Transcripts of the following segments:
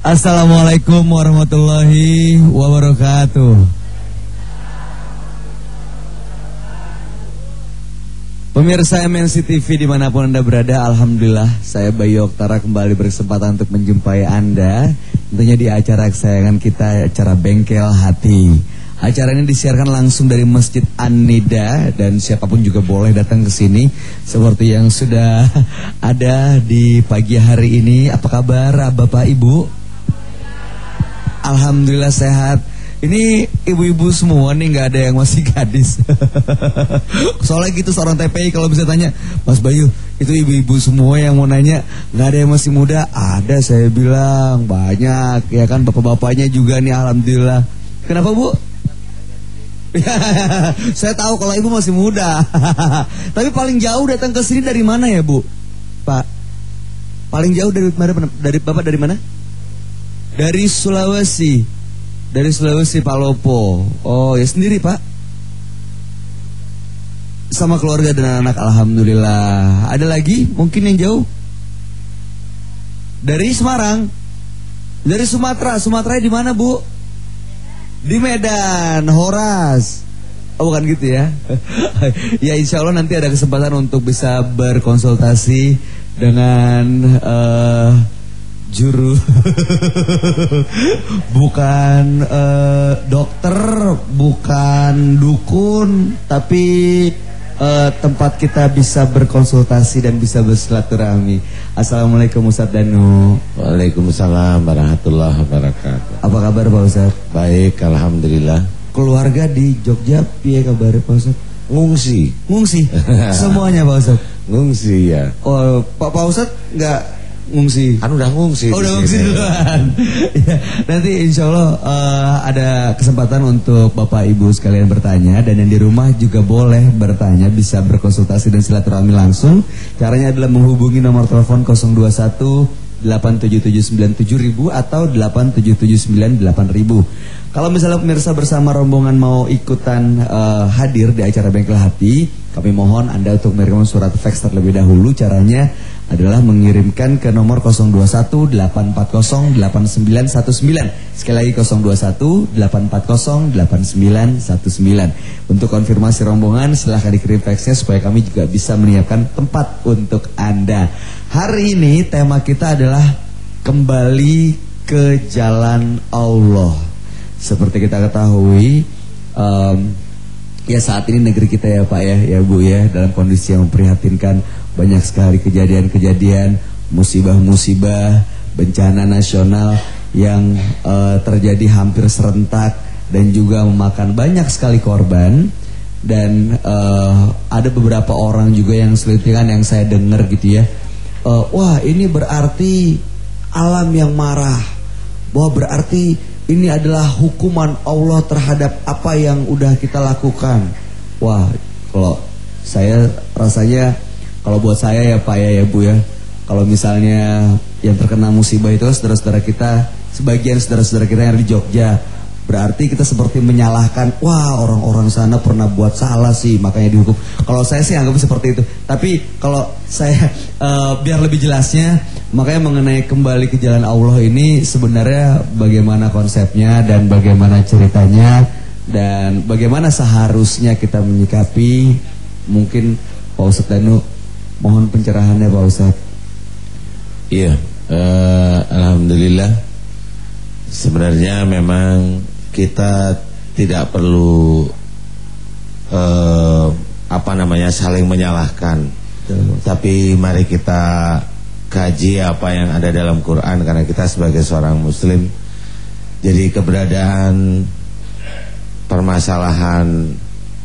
Assalamualaikum warahmatullahi wabarakatuh. Pemirsa MNC TV dimanapun Anda berada, alhamdulillah saya Bayu Oktara kembali berkesempatan untuk menjumpai Anda. Tentunya di acara kesayangan kita, acara Bengkel Hati. Acara ini disiarkan langsung dari Masjid An-Nida dan siapapun juga boleh datang ke sini. Seperti yang sudah ada di pagi hari ini. Apa kabar Bapak Ibu? Alhamdulillah sehat. Ini ibu-ibu semua nih, nggak ada yang masih gadis. Soalnya gitu seorang TPI kalau bisa tanya, Mas Bayu, itu ibu-ibu semua yang mau nanya, nggak ada yang masih muda? Ada, saya bilang banyak, ya kan, bapak-bapaknya juga nih, alhamdulillah. Kenapa Bu? Saya tahu kalau ibu masih muda. Tapi paling jauh datang ke sini dari mana ya Bu? Pak, paling jauh dari mana? Dari Bapak dari mana? Dari Sulawesi. Dari Sulawesi, Palopo. Oh ya, sendiri Pak? Sama keluarga dan anak, alhamdulillah. Ada lagi mungkin yang jauh? Dari Semarang. Dari Sumatera. Sumatera di mana Bu? Di Medan, Horas. Oh bukan gitu ya. Ya insya Allah nanti ada kesempatan untuk bisa berkonsultasi dengan juru bukan dokter, bukan dukun, tapi tempat kita bisa berkonsultasi dan bisa bersilaturahmi. Assalamualaikum Ustaz Danu. Waalaikumsalam warahmatullahi wabarakatuh. Apa kabar Pak Ustaz? Baik, alhamdulillah. Keluarga di Jogja piye kabar Pak Ustaz? Ngungsi. Ngungsi? Semuanya Pak Ustaz? Ngungsi ya. Oh Pak Ustaz nggak ngungsi? Kan udah ngungsi. Oh, udah ngungsi duluan. Ya, nanti insya Allah ada kesempatan untuk Bapak Ibu sekalian bertanya. Dan yang di rumah juga boleh bertanya, bisa berkonsultasi dan silaturahmi langsung. Caranya adalah menghubungi nomor telepon 021 87797.000 atau 87798.000. Kalau misalnya pemirsa bersama rombongan mau ikutan hadir di acara Bengkel Hati, kami mohon Anda untuk mengirimkan surat fax terlebih dahulu. Caranya adalah mengirimkan ke nomor 021-840-8919. Sekali lagi 021-840-8919. Untuk konfirmasi rombongan silahkan dikirim faxnya supaya kami juga bisa menyiapkan tempat untuk Anda. Hari ini tema kita adalah kembali ke jalan Allah. Seperti kita ketahui, ya saat ini negeri kita ya Pak ya Bu ya, dalam kondisi yang memprihatinkan. Banyak sekali kejadian-kejadian, musibah-musibah, bencana nasional yang terjadi hampir serentak dan juga memakan banyak sekali korban. Dan ada beberapa orang juga yang selitikan yang saya dengar gitu ya, wah ini berarti alam yang marah, wah berarti ini adalah hukuman Allah terhadap apa yang udah kita lakukan. Wah, kalau saya rasanya, kalau buat saya ya Pak ya Bu ya, kalau misalnya yang terkena musibah itu saudara-saudara kita, sebagian saudara-saudara kita yang di Jogja, berarti kita seperti menyalahkan, wah orang-orang sana pernah buat salah sih makanya dihukum. Kalau saya sih anggap seperti itu. Tapi kalau saya biar lebih jelasnya, makanya mengenai kembali ke jalan Allah ini sebenarnya bagaimana konsepnya dan bagaimana ceritanya dan bagaimana seharusnya kita menyikapi. Mungkin Pak Ustadz Danu, mohon pencerahannya Pak Ustadz. Iya, alhamdulillah. Sebenarnya memang kita tidak perlu saling menyalahkan. Tapi mari kita kaji apa yang ada dalam Quran, karena kita sebagai seorang muslim. Jadi keberadaan permasalahan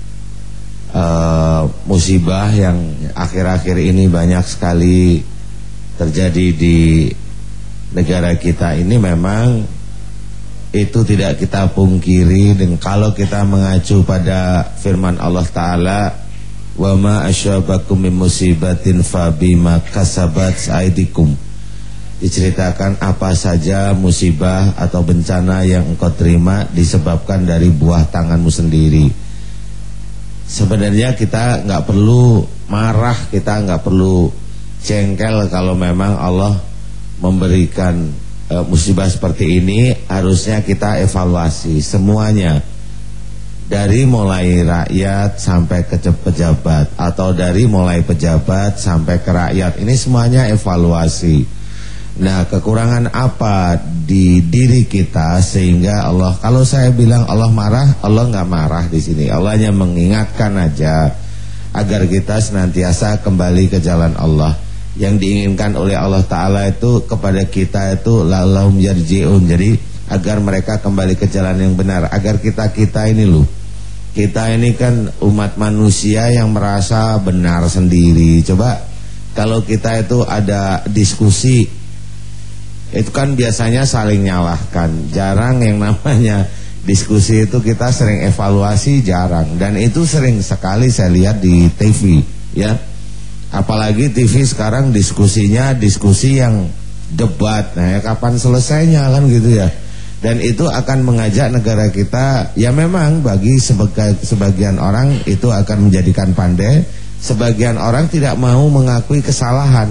musibah yang akhir-akhir ini banyak sekali terjadi di negara kita ini, memang itu tidak kita pungkiri. Dan kalau kita mengacu pada firman Allah Ta'ala, wa ma asyabakum min musibatin fabima kasabat aidikum, diceritakan apa saja musibah atau bencana yang engkau terima disebabkan dari buah tanganmu sendiri. Sebenarnya kita nggak perlu marah, kita nggak perlu jengkel kalau memang Allah memberikan musibah seperti ini harusnya kita evaluasi semuanya, dari mulai rakyat sampai ke pejabat, atau dari mulai pejabat sampai ke rakyat. Ini semuanya evaluasi. Nah, kekurangan apa di diri kita sehingga Allah, kalau saya bilang Allah marah, Allah nggak marah di sini. Allah hanya mengingatkan aja agar kita senantiasa kembali ke jalan Allah. Yang diinginkan oleh Allah Ta'ala itu kepada kita itu la'allahum yarji'un. Jadi agar mereka kembali ke jalan yang benar. Agar kita ini loh, kita ini kan umat manusia yang merasa benar sendiri. Coba kalau kita itu ada diskusi, itu kan biasanya saling nyalahkan. Jarang yang namanya diskusi itu kita sering evaluasi, jarang. Dan itu sering sekali saya lihat di TV, ya. Apalagi TV sekarang diskusinya diskusi yang debat. Nah, ya kapan selesainya kan gitu ya. Dan itu akan mengajak negara kita, ya memang bagi sebagian orang itu akan menjadikan pandai. Sebagian orang tidak mau mengakui kesalahan.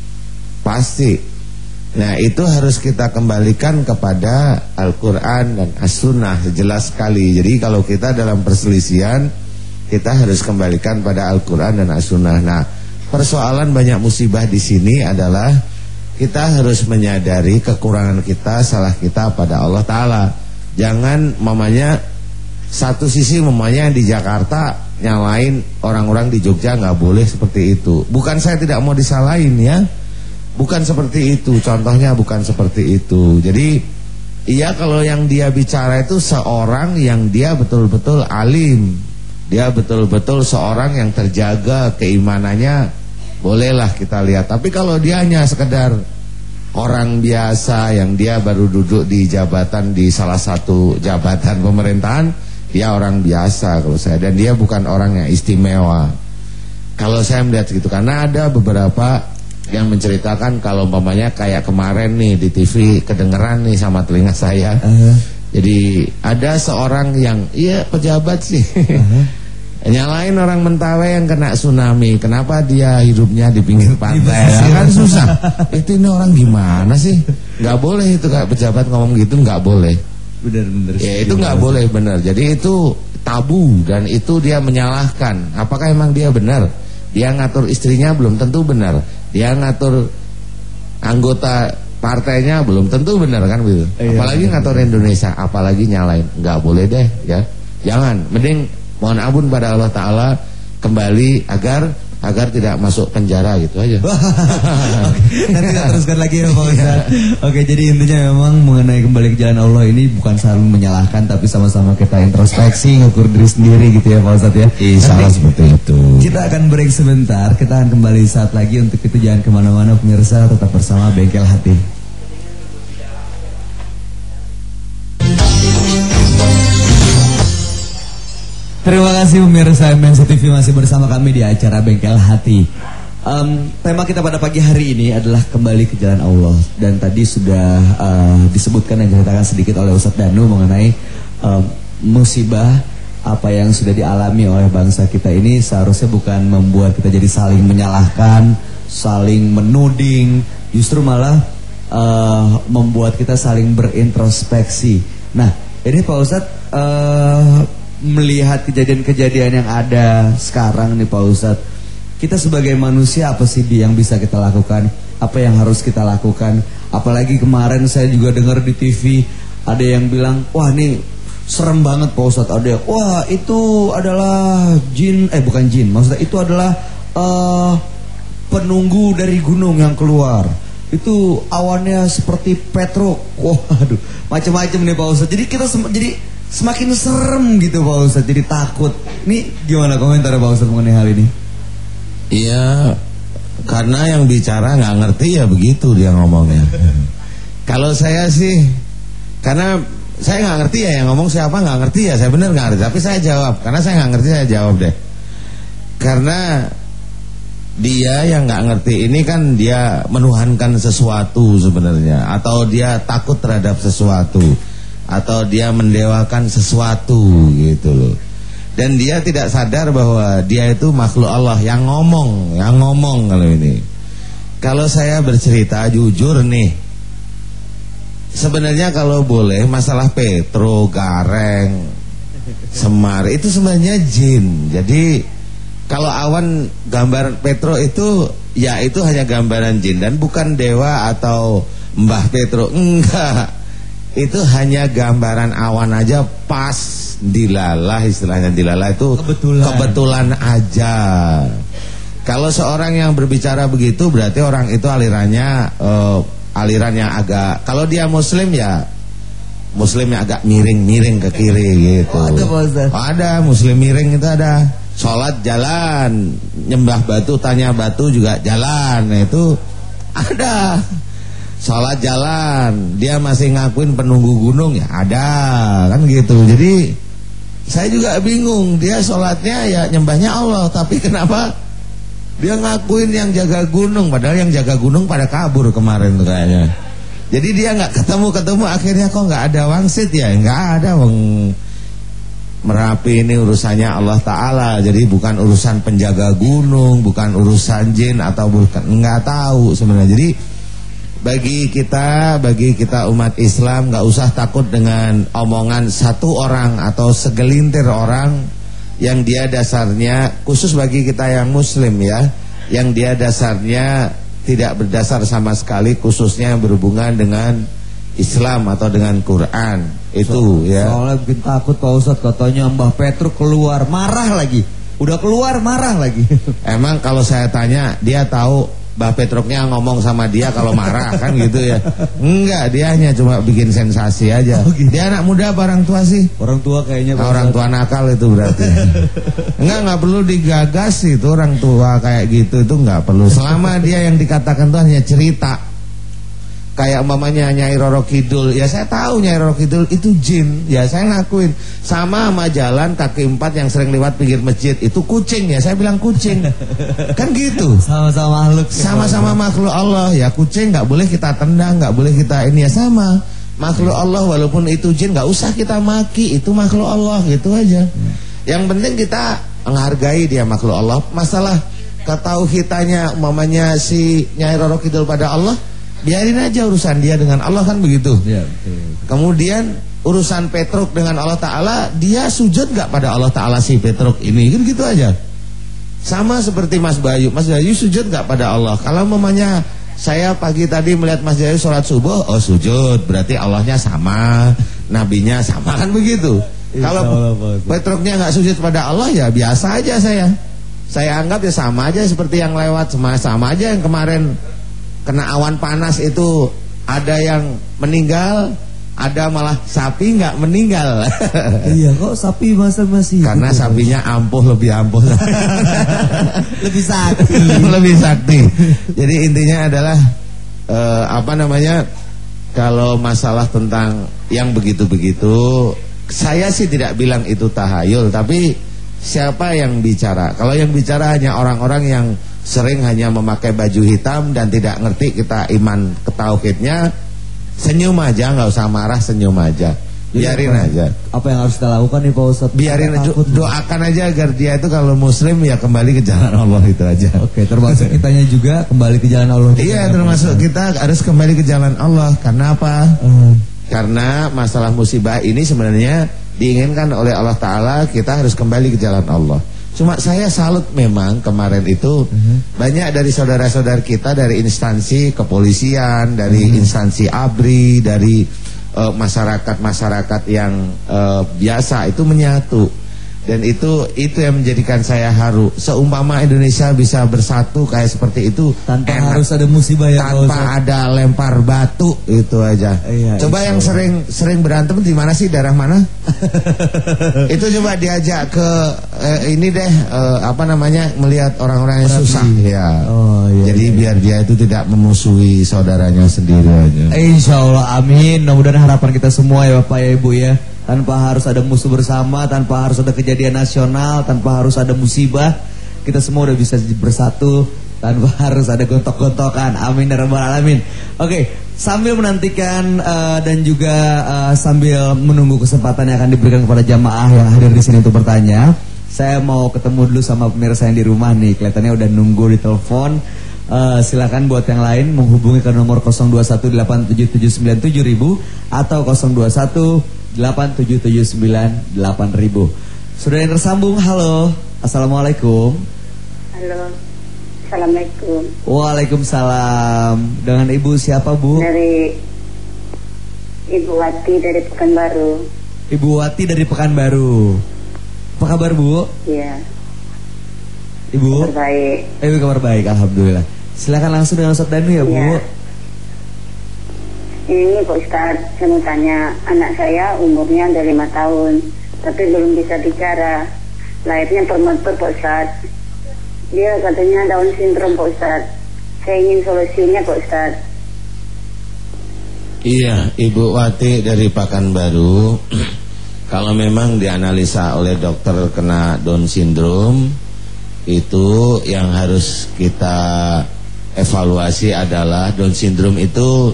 Pasti. Nah, itu harus kita kembalikan kepada Al-Quran dan As-Sunnah jelas sekali. Jadi kalau kita dalam perselisihan, kita harus kembalikan pada Al-Quran dan As-Sunnah. Nah, persoalan banyak musibah di sini adalah kita harus menyadari kekurangan kita, salah kita pada Allah Ta'ala. Jangan mamanya satu sisi mamanya di Jakarta nyalain orang-orang di Jogja, nggak boleh seperti itu. Bukan saya tidak mau disalahin ya, bukan seperti itu, contohnya bukan seperti itu. Jadi iya, kalau yang dia bicara itu seorang yang dia betul-betul alim, dia betul-betul seorang yang terjaga keimanannya, bolehlah kita lihat. Tapi kalau dia hanya sekedar orang biasa yang dia baru duduk di jabatan, di salah satu jabatan pemerintahan, dia orang biasa kalau saya, dan dia bukan orang yang istimewa. Kalau saya melihat gitu, karena ada beberapa yang menceritakan kalau umpamanya kayak kemarin nih di TV kedengeran nih sama telinga saya. Jadi ada seorang yang iya pejabat sih nyalain orang Mentawai yang kena tsunami. Kenapa dia hidupnya di pinggir pantai? Ya, kan susah. Itu ini orang gimana sih? Nggak boleh itu Kak, pejabat ngomong gitu nggak boleh. Benar-benar. Ya itu nggak boleh, benar. Jadi itu tabu dan itu dia menyalahkan. Apakah emang dia benar? Dia ngatur istrinya belum tentu benar. Dia ngatur anggota partainya belum tentu benar kan gitu. Apalagi ngatur Indonesia, apalagi nyalain. Nggak boleh deh ya. Jangan, mending mohon ampun pada Allah Ta'ala, kembali agar tidak masuk penjara gitu aja. Oke, nanti kita teruskan lagi ya Pak Ustadz. Oke, jadi intinya memang mengenai kembali ke jalan Allah ini bukan saling menyalahkan, tapi sama-sama kita introspeksi, ngukur diri sendiri gitu ya Pak Ustadz ya. Salah seperti itu. Kita akan break sebentar, kita akan kembali saat lagi. Untuk itu jangan kemana-mana pemirsa, tetap bersama Bengkel Hati. Terima kasih pemirsa MNC TV masih bersama kami di acara Bengkel Hati. Tema kita pada pagi hari ini adalah kembali ke jalan Allah. Dan tadi sudah disebutkan dan diceritakan sedikit oleh Ustadz Danu mengenai musibah apa yang sudah dialami oleh bangsa kita ini. Seharusnya bukan membuat kita jadi saling menyalahkan, saling menuding, justru malah membuat kita saling berintrospeksi. Nah, ini Pak Ustadz melihat kejadian-kejadian yang ada sekarang nih Pak Ustadz, kita sebagai manusia apa sih yang bisa kita lakukan? Apa yang harus kita lakukan? Apalagi kemarin saya juga dengar di TV ada yang bilang, wah ini serem banget Pak Ustadz. Ada yang, wah itu adalah jin, bukan jin, maksudnya itu adalah penunggu dari gunung yang keluar. Itu awannya seperti petruk. Waduh, macam-macam nih Pak Ustadz. Jadi kita jadi semakin serem gitu Pak Ustadz, jadi takut. Ini gimana komentar Pak Ustadz mengenai hal ini? Iya, karena yang bicara nggak ngerti ya begitu dia ngomongnya. Kalau saya sih, karena saya nggak ngerti ya, yang ngomong siapa nggak ngerti ya, saya bener nggak ngerti. Tapi saya jawab, karena saya nggak ngerti saya jawab deh. Karena dia yang nggak ngerti ini kan dia menuhankan sesuatu sebenarnya, atau dia takut terhadap sesuatu, atau dia mendewakan sesuatu gitu loh. Dan dia tidak sadar bahwa dia itu makhluk Allah yang ngomong kalau ini. Kalau saya bercerita jujur nih, sebenarnya kalau boleh masalah Petro, Gareng, Semar itu sebenarnya jin. Jadi kalau awan gambar Petro itu ya itu hanya gambaran jin dan bukan dewa atau Mbah Petro, enggak. Itu hanya gambaran awan aja pas dilalah, istilahnya dilalah itu kebetulan aja. Kalau seorang yang berbicara begitu berarti orang itu alirannya aliran yang agak, kalau dia muslim ya muslimnya agak miring-miring ke kiri gitu. Ada muslim miring itu ada. Sholat jalan, nyembah batu tanya batu juga jalan. Nah, itu ada. Sholat jalan, dia masih ngakuin penunggu gunung ya ada, kan gitu. Jadi saya juga bingung, dia sholatnya ya nyembahnya Allah, tapi kenapa dia ngakuin yang jaga gunung, padahal yang jaga gunung pada kabur kemarin tuh kayaknya. Jadi dia nggak ketemu, akhirnya kok nggak ada wangsit ya, nggak ada wong. Merapi ini urusannya Allah Ta'ala, jadi bukan urusan penjaga gunung, bukan urusan jin atau bukan, nggak tahu sebenarnya. Jadi bagi kita umat Islam nggak usah takut dengan omongan satu orang atau segelintir orang yang dia dasarnya, khusus bagi kita yang muslim ya, yang dia dasarnya tidak berdasar sama sekali, khususnya yang berhubungan dengan Islam atau dengan Quran. Itu ya. Soalnya bikin takut Pak Ustadz, katanya Mbah Petro keluar marah lagi. Udah keluar marah lagi. Emang kalau saya tanya, dia tahu Mbah Petruknya ngomong sama dia kalau marah kan gitu ya? Enggak, dia hanya cuma bikin sensasi aja. Oh, gitu. Dia anak muda apa orang tua sih? Orang tua kayaknya. Orang tua nakal itu berarti. Enggak perlu digagas itu, orang tua kayak gitu itu enggak perlu. Selama dia yang dikatakan itu hanya cerita. Kayak umpamanya Nyai Roro Kidul, ya saya tahu Nyai Roro Kidul itu jin, ya saya ngakuin. Sama jalan kaki 4 yang sering lewat pinggir masjid itu kucing, ya saya bilang kucing. Kan gitu. Sama-sama makhluk. Sama-sama makhluk Allah, ya kucing nggak boleh kita tendang, nggak boleh kita ini, ya sama makhluk Allah, walaupun itu jin nggak usah kita maki, itu makhluk Allah, gitu aja. Yang penting kita menghargai dia makhluk Allah. Masalah ketauhidannya umpamanya si Nyai Roro Kidul pada Allah, biarin aja urusan dia dengan Allah, kan begitu ya, betul. Kemudian urusan Petruk dengan Allah Ta'ala, dia sujud gak pada Allah Ta'ala si Petruk ini, kan gitu aja. Sama seperti Mas Bayu sujud gak pada Allah. Kalau mamanya saya pagi tadi melihat Mas Bayu sholat subuh, oh sujud, berarti Allahnya sama, nabinya sama, kan begitu. Kalau Petruknya gak sujud pada Allah, ya biasa aja saya anggap ya sama aja seperti yang lewat, sama aja yang kemarin kena awan panas itu, ada yang meninggal, ada malah sapi nggak meninggal. Iya, kok sapi masih? Karena gitu, sapinya lebih ampuh. Lebih sakti. Lebih sakti. Jadi intinya adalah kalau masalah tentang yang begitu-begitu, saya sih tidak bilang itu tahayul, tapi siapa yang bicara? Kalau yang bicara hanya orang-orang yang sering hanya memakai baju hitam dan tidak ngerti kita iman ketauhidnya, senyum aja, nggak usah marah, senyum aja, biarin aja. Apa yang harus kita lakukan nih Pak Ustadz? Biarin, doakan aja agar dia itu kalau muslim ya kembali ke jalan Allah, itu aja. Oke, termasuk kitanya juga kembali ke jalan Allah. Iya, termasuk kita harus kembali ke jalan Allah. Karena apa? Karena masalah musibah ini sebenarnya diinginkan oleh Allah Ta'ala, kita harus kembali ke jalan Allah. Cuma saya salut memang kemarin itu banyak dari saudara-saudara kita dari instansi kepolisian, dari instansi ABRI, dari masyarakat-masyarakat yang biasa itu menyatu. Dan itu yang menjadikan saya haru. Seumpama Indonesia bisa bersatu kayak seperti itu, tanpa harus ada musibah ya, tanpa ada lempar batu, itu aja. Iya, coba yang sering berantem di mana sih, daerah mana? Itu coba diajak ke ini deh, melihat orang-orang yang susah ya. Jadi biar dia itu tidak memusuhi saudaranya sendiri aja. Insya Allah, amin. Mudah-mudahan harapan kita semua ya Bapak ya Ibu ya, tanpa harus ada musuh bersama, tanpa harus ada kejadian nasional, tanpa harus ada musibah, kita semua udah bisa bersatu tanpa harus ada gontok-gontokan. Amin ya rabbal alamin. Oke, sambil menantikan dan juga sambil menunggu kesempatan yang akan diberikan kepada jamaah yang hadir di sini untuk bertanya, saya mau ketemu dulu sama pemirsa yang di rumah nih. Kelihatannya udah nunggu di telepon. Silakan buat yang lain menghubungi ke nomor 021877977000 atau 02187798.000. Sudah yang tersambung, halo, assalamualaikum. Halo, assalamualaikum. Waalaikumsalam. Dengan ibu siapa, Bu? Dari Ibu Wati dari Pekanbaru. Ibu Wati dari Pekanbaru. Apa kabar, Bu? Iya. Ibu? Kabar baik. Ibu kabar baik, alhamdulillah. Silakan langsung dengan Ustaz Danu ya, Bu. Ya. Ini Pak Ustadz, saya mau tanya, anak saya umurnya udah 5 tahun, tapi belum bisa bicara. Lahirnya prematur Pak Ustadz. Dia katanya Down syndrome Pak Ustadz. Saya ingin solusinya Pak Ustadz. Iya, Ibu Wati dari Pekanbaru. Kalau memang dianalisa oleh dokter kena Down syndrome, itu yang harus kita evaluasi adalah Down syndrome itu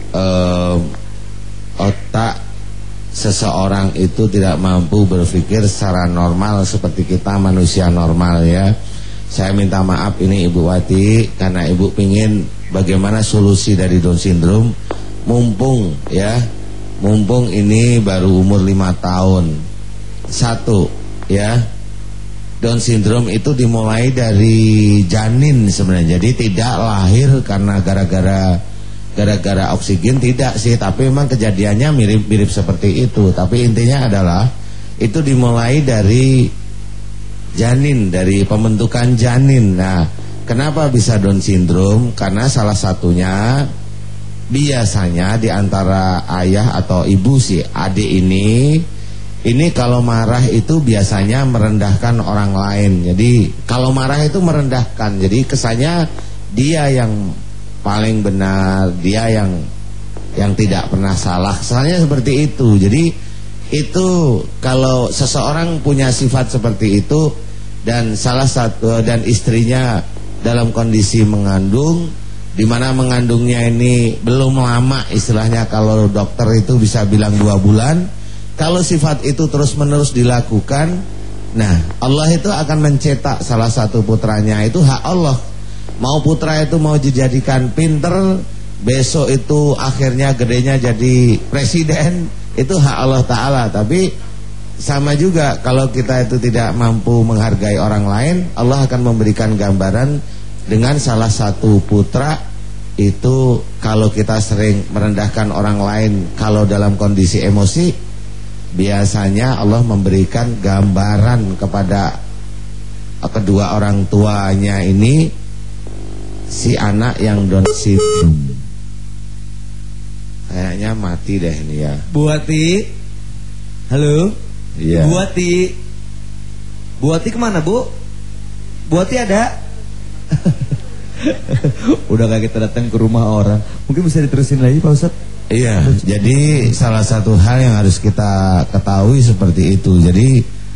otak seseorang itu tidak mampu berpikir secara normal seperti kita manusia normal ya. Saya minta maaf ini Ibu Wati karena Ibu pingin bagaimana solusi dari Down syndrome. Mumpung ini baru umur 5 tahun. Satu ya, Down syndrome itu dimulai dari janin sebenarnya. Jadi tidak lahir karena gara-gara oksigen, tidak sih, tapi memang kejadiannya mirip-mirip seperti itu. Tapi intinya adalah itu dimulai dari janin, dari pembentukan janin. Nah, kenapa bisa Down syndrome? Karena salah satunya biasanya di antara ayah atau ibu si adik ini kalau marah itu biasanya merendahkan orang lain. Jadi kalau marah itu merendahkan. Jadi kesannya dia yang paling benar, dia yang tidak pernah salah. Kesannya seperti itu. Jadi itu kalau seseorang punya sifat seperti itu dan salah satu dan istrinya dalam kondisi mengandung, di mana mengandungnya ini belum lama, istilahnya kalau dokter itu bisa bilang 2 bulan. Kalau sifat itu terus-menerus dilakukan, nah Allah itu akan mencetak salah satu putranya. Itu hak Allah. Mau putra itu mau dijadikan pinter, besok itu akhirnya gedenya jadi presiden, itu hak Allah Ta'ala. Tapi sama juga kalau kita itu tidak mampu menghargai orang lain, Allah akan memberikan gambaran dengan salah satu putra itu. Kalau kita sering merendahkan orang lain kalau dalam kondisi emosi, biasanya Allah memberikan gambaran kepada kedua orang tuanya ini si anak yang Down syndrome. Kayaknya mati deh ini ya. Bu Wati, halo. Iya. Bu Wati kemana, Bu? Bu Wati ada? Udah kayak kita datang ke rumah orang. Mungkin bisa diterusin lagi Pak Ustadz? Iya, jadi salah satu hal yang harus kita ketahui seperti itu. Jadi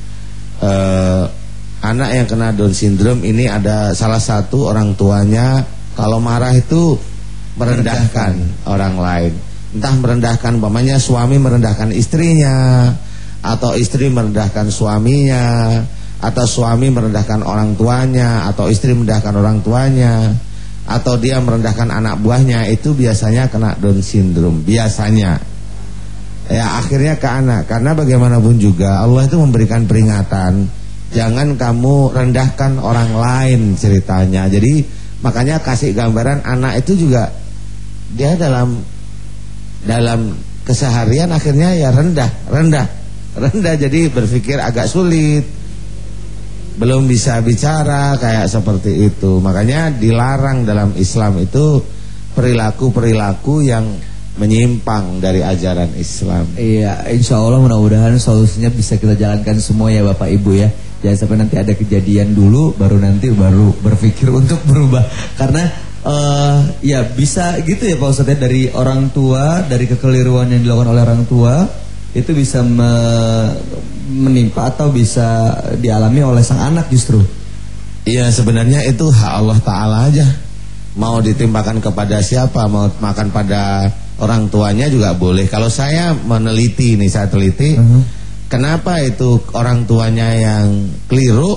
anak yang kena Down syndrome ini ada salah satu orang tuanya kalau marah itu merendahkan orang lain. Entah merendahkan, umpamanya suami merendahkan istrinya, atau istri merendahkan suaminya, atau suami merendahkan orang tuanya, atau istri merendahkan orang tuanya, atau dia merendahkan anak buahnya. Itu biasanya kena Down syndrome. Biasanya ya akhirnya ke anak. Karena bagaimanapun juga Allah itu memberikan peringatan, jangan kamu rendahkan orang lain ceritanya. Jadi makanya kasih gambaran anak itu juga dia dalam keseharian akhirnya ya rendah. Jadi berpikir agak sulit, belum bisa bicara kayak seperti itu. Makanya dilarang dalam Islam itu perilaku-perilaku yang menyimpang dari ajaran Islam. Iya, insya Allah mudah-mudahan solusinya bisa kita jalankan semua ya Bapak Ibu ya. Jangan sampai nanti ada kejadian dulu baru berpikir untuk berubah. Karena ya bisa gitu ya Pak Ustadz ya, dari orang tua, dari kekeliruan yang dilakukan oleh orang tua itu bisa menimpa atau bisa dialami oleh sang anak justru. Iya, sebenarnya itu hak Allah Ta'ala aja. Mau ditimpakan kepada siapa, mau makan pada orang tuanya juga boleh. Kalau saya meneliti nih, saya teliti, kenapa itu orang tuanya yang keliru,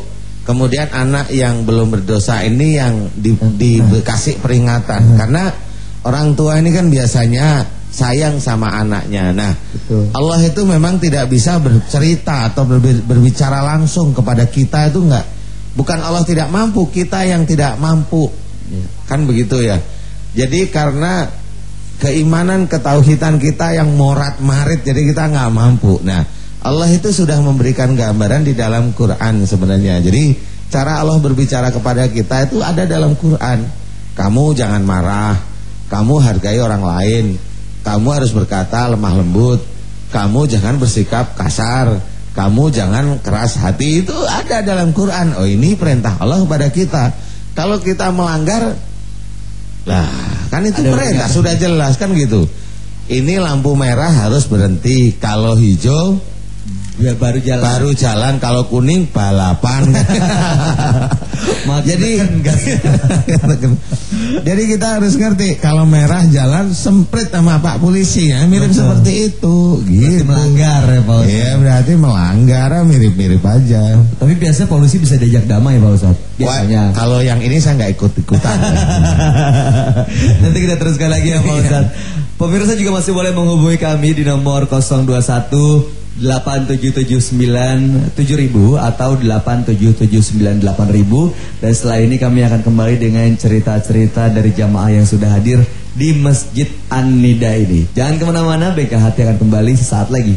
Kemudian anak yang belum berdosa ini yang dikasih peringatan. Karena orang tua ini kan biasanya sayang sama anaknya. Nah, betul. Allah itu memang tidak bisa bercerita atau berbicara langsung kepada kita itu enggak. Bukan Allah tidak mampu, kita yang tidak mampu. Kan begitu ya. Jadi karena keimanan ketauhidan kita yang morat-marit, jadi kita nggak mampu. Nah, Allah itu sudah memberikan gambaran di dalam Quran sebenarnya. Jadi cara Allah berbicara kepada kita itu ada dalam Quran. Kamu jangan marah, kamu hargai orang lain, kamu harus berkata lemah lembut, kamu jangan bersikap kasar, kamu jangan keras hati. Itu ada dalam Quran. Oh, ini perintah Allah kepada kita. Kalau kita melanggar, lah kan itu ada perintah sudah jelas kan gitu. Ini lampu merah harus berhenti, kalau hijau ya baru jalan, kalau kuning balapan. Jadi kita harus ngerti, kalau merah jalan semprit sama Pak polisi ya, mirip seperti itu gitu. Berarti melanggar ya Pak Ustadz. Iya, berarti melanggar, mirip-mirip aja. Tapi biasanya polisi bisa diajak damai Pak Ustadz. Biasanya. Wah, kalau yang ini saya nggak ikut-ikutan. Nanti kita teruskan lagi ya Pak Ustadz. Pemirsa juga masih boleh menghubungi kami di nomor 021 8779 7000 atau 8779 8000. Dan setelah ini kami akan kembali dengan cerita-cerita dari jamaah yang sudah hadir di Masjid An-Nida ini. Jangan kemana-mana, BK Hati akan kembali sesaat lagi.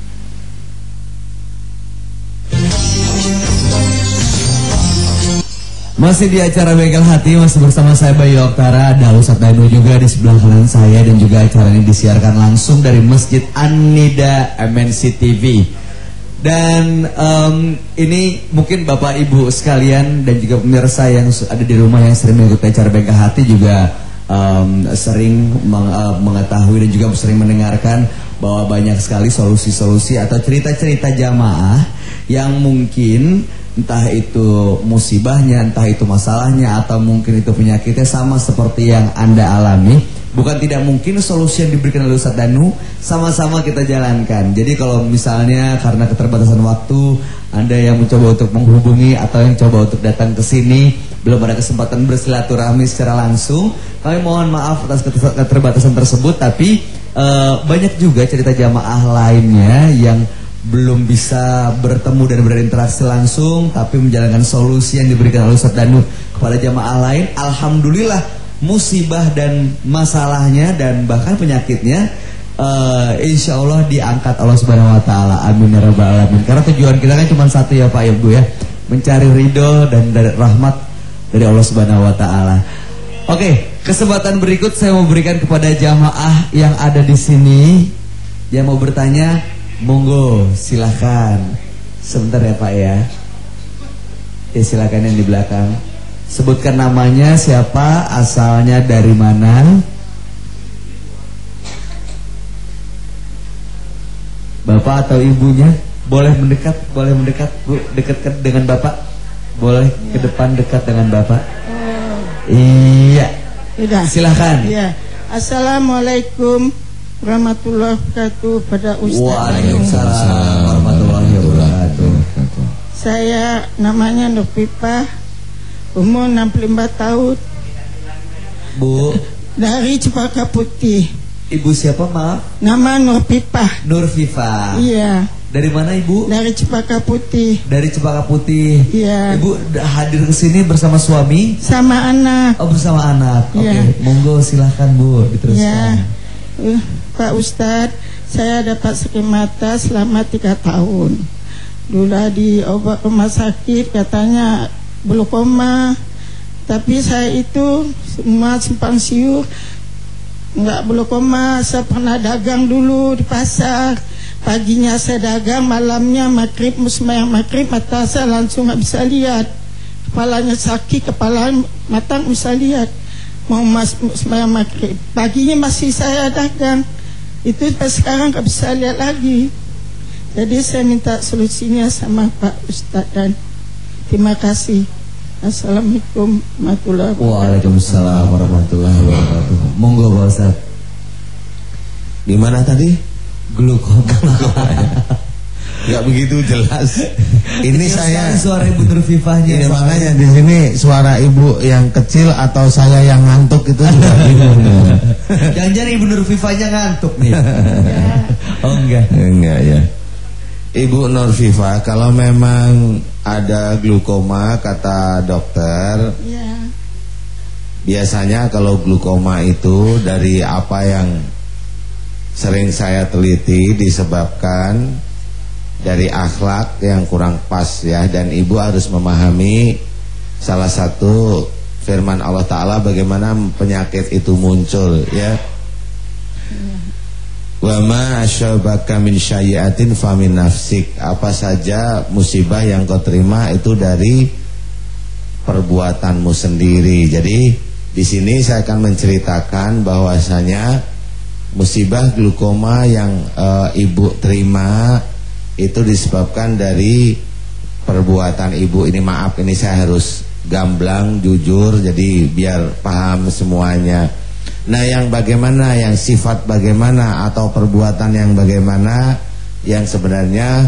Masih di acara Bengkel Hati, masih bersama saya Bayu Oktara, ada Ustadz Danu juga di sebelah kanan saya. Dan juga acara ini disiarkan langsung dari Masjid An-Nida MNC TV. Dan ini mungkin Bapak Ibu sekalian dan juga pemirsa yang ada di rumah yang sering mengikuti acara Bengkel Hati juga sering mengetahui dan juga sering mendengarkan bahwa banyak sekali solusi-solusi atau cerita-cerita jamaah yang mungkin entah itu musibahnya, entah itu masalahnya, atau mungkin itu penyakitnya sama seperti yang Anda alami. Bukan tidak mungkin solusi yang diberikan oleh Ustadz Danu sama-sama kita jalankan. Jadi kalau misalnya karena keterbatasan waktu, Anda yang mencoba untuk menghubungi atau yang coba untuk datang ke sini belum ada kesempatan bersilaturahmi secara langsung, kami mohon maaf atas keterbatasan tersebut. Tapi banyak juga cerita jamaah lainnya yang belum bisa bertemu dan berinteraksi langsung, tapi menjalankan solusi yang diberikan oleh Ustadz Danu kepada jamaah lain. Alhamdulillah, musibah dan masalahnya dan bahkan penyakitnya insya Allah diangkat Allah Subhanahu Wa Taala. Amin ya rabbal alamin. Karena tujuan kita kan cuma satu ya Pak ya Bu ya, mencari ridho dan dari rahmat dari Allah Subhanahu Wa Taala. Oke, kesempatan berikut saya mau berikan kepada jamaah yang ada di sini yang mau bertanya. Monggo, silahkan. Sebentar ya Pak ya. Ya silakan yang di belakang. Sebutkan namanya, siapa, asalnya dari mana. Bapak atau ibunya. Boleh mendekat Bu, dekat dengan Bapak. Boleh ke depan dekat dengan Bapak. Iya. Silahkan. Iya. Assalamualaikum warahmatullahi wabarakatuh pada Ustaz. Waalaikumsalam warahmatullahi wabarakatuh. Saya namanya Nur Pipah, umur 65 tahun. Bu, dari Cempaka Putih. Ibu siapa maaf? Nama Nur Pipah. Nur Viva. Iya. Dari mana Ibu? Dari Cempaka Putih. Dari Cempaka Putih. Iya. Ibu hadir ke sini bersama suami? Sama anak. Oh, bersama anak. Iya. Oke, monggo silahkan Bu, diteruskan. Iya. Pak Ustadz, saya dapat sakit mata selama 3 tahun. Dulu di obat rumah sakit katanya glaukoma, tapi saya itu semua simpang siur, nggak glaukoma. Saya pernah dagang dulu di pasar. Paginya saya dagang, malamnya maghrib, sembahyang maghrib, mata saya langsung nggak bisa lihat. Kepalanya sakit, kepala mata nggak bisa lihat. Mau sembahyang maghrib, paginya masih saya dagang. Itu sekarang nggak bisa lihat lagi. Jadi saya minta solusinya sama Pak Ustadz dan terima kasih. Assalamualaikum warahmatullahi wabarakatuh. Waalaikumsalam warahmatullahi wabarakatuh. Monggo Pak Ustadz. Di mana tadi? Glaukoma. nggak begitu jelas. Ini saya suara Ibu Nurfifahnya. ini makanya di sini suara ibu yang kecil atau saya yang ngantuk itu juga bingung. Jangan-jangan Ibu Nurfifahnya ngantuk nih. Oh enggak. Enggak ya. Ibu Nurfifah, kalau memang ada glukoma kata dokter, Ya. biasanya kalau glukoma itu dari apa yang sering saya teliti disebabkan dari akhlak yang kurang pas ya, dan ibu harus memahami salah satu firman Allah Ta'ala bagaimana penyakit itu muncul ya. Wa ma asyabaka min syai'atin famin nafsik. Apa saja musibah yang kau terima itu dari perbuatanmu sendiri. Jadi di sini saya akan menceritakan bahwasanya musibah glukoma yang ibu terima itu disebabkan dari perbuatan ibu. Ini maaf, ini saya harus gamblang jujur jadi biar paham semuanya. Nah, yang bagaimana, yang sifat bagaimana atau perbuatan yang bagaimana yang sebenarnya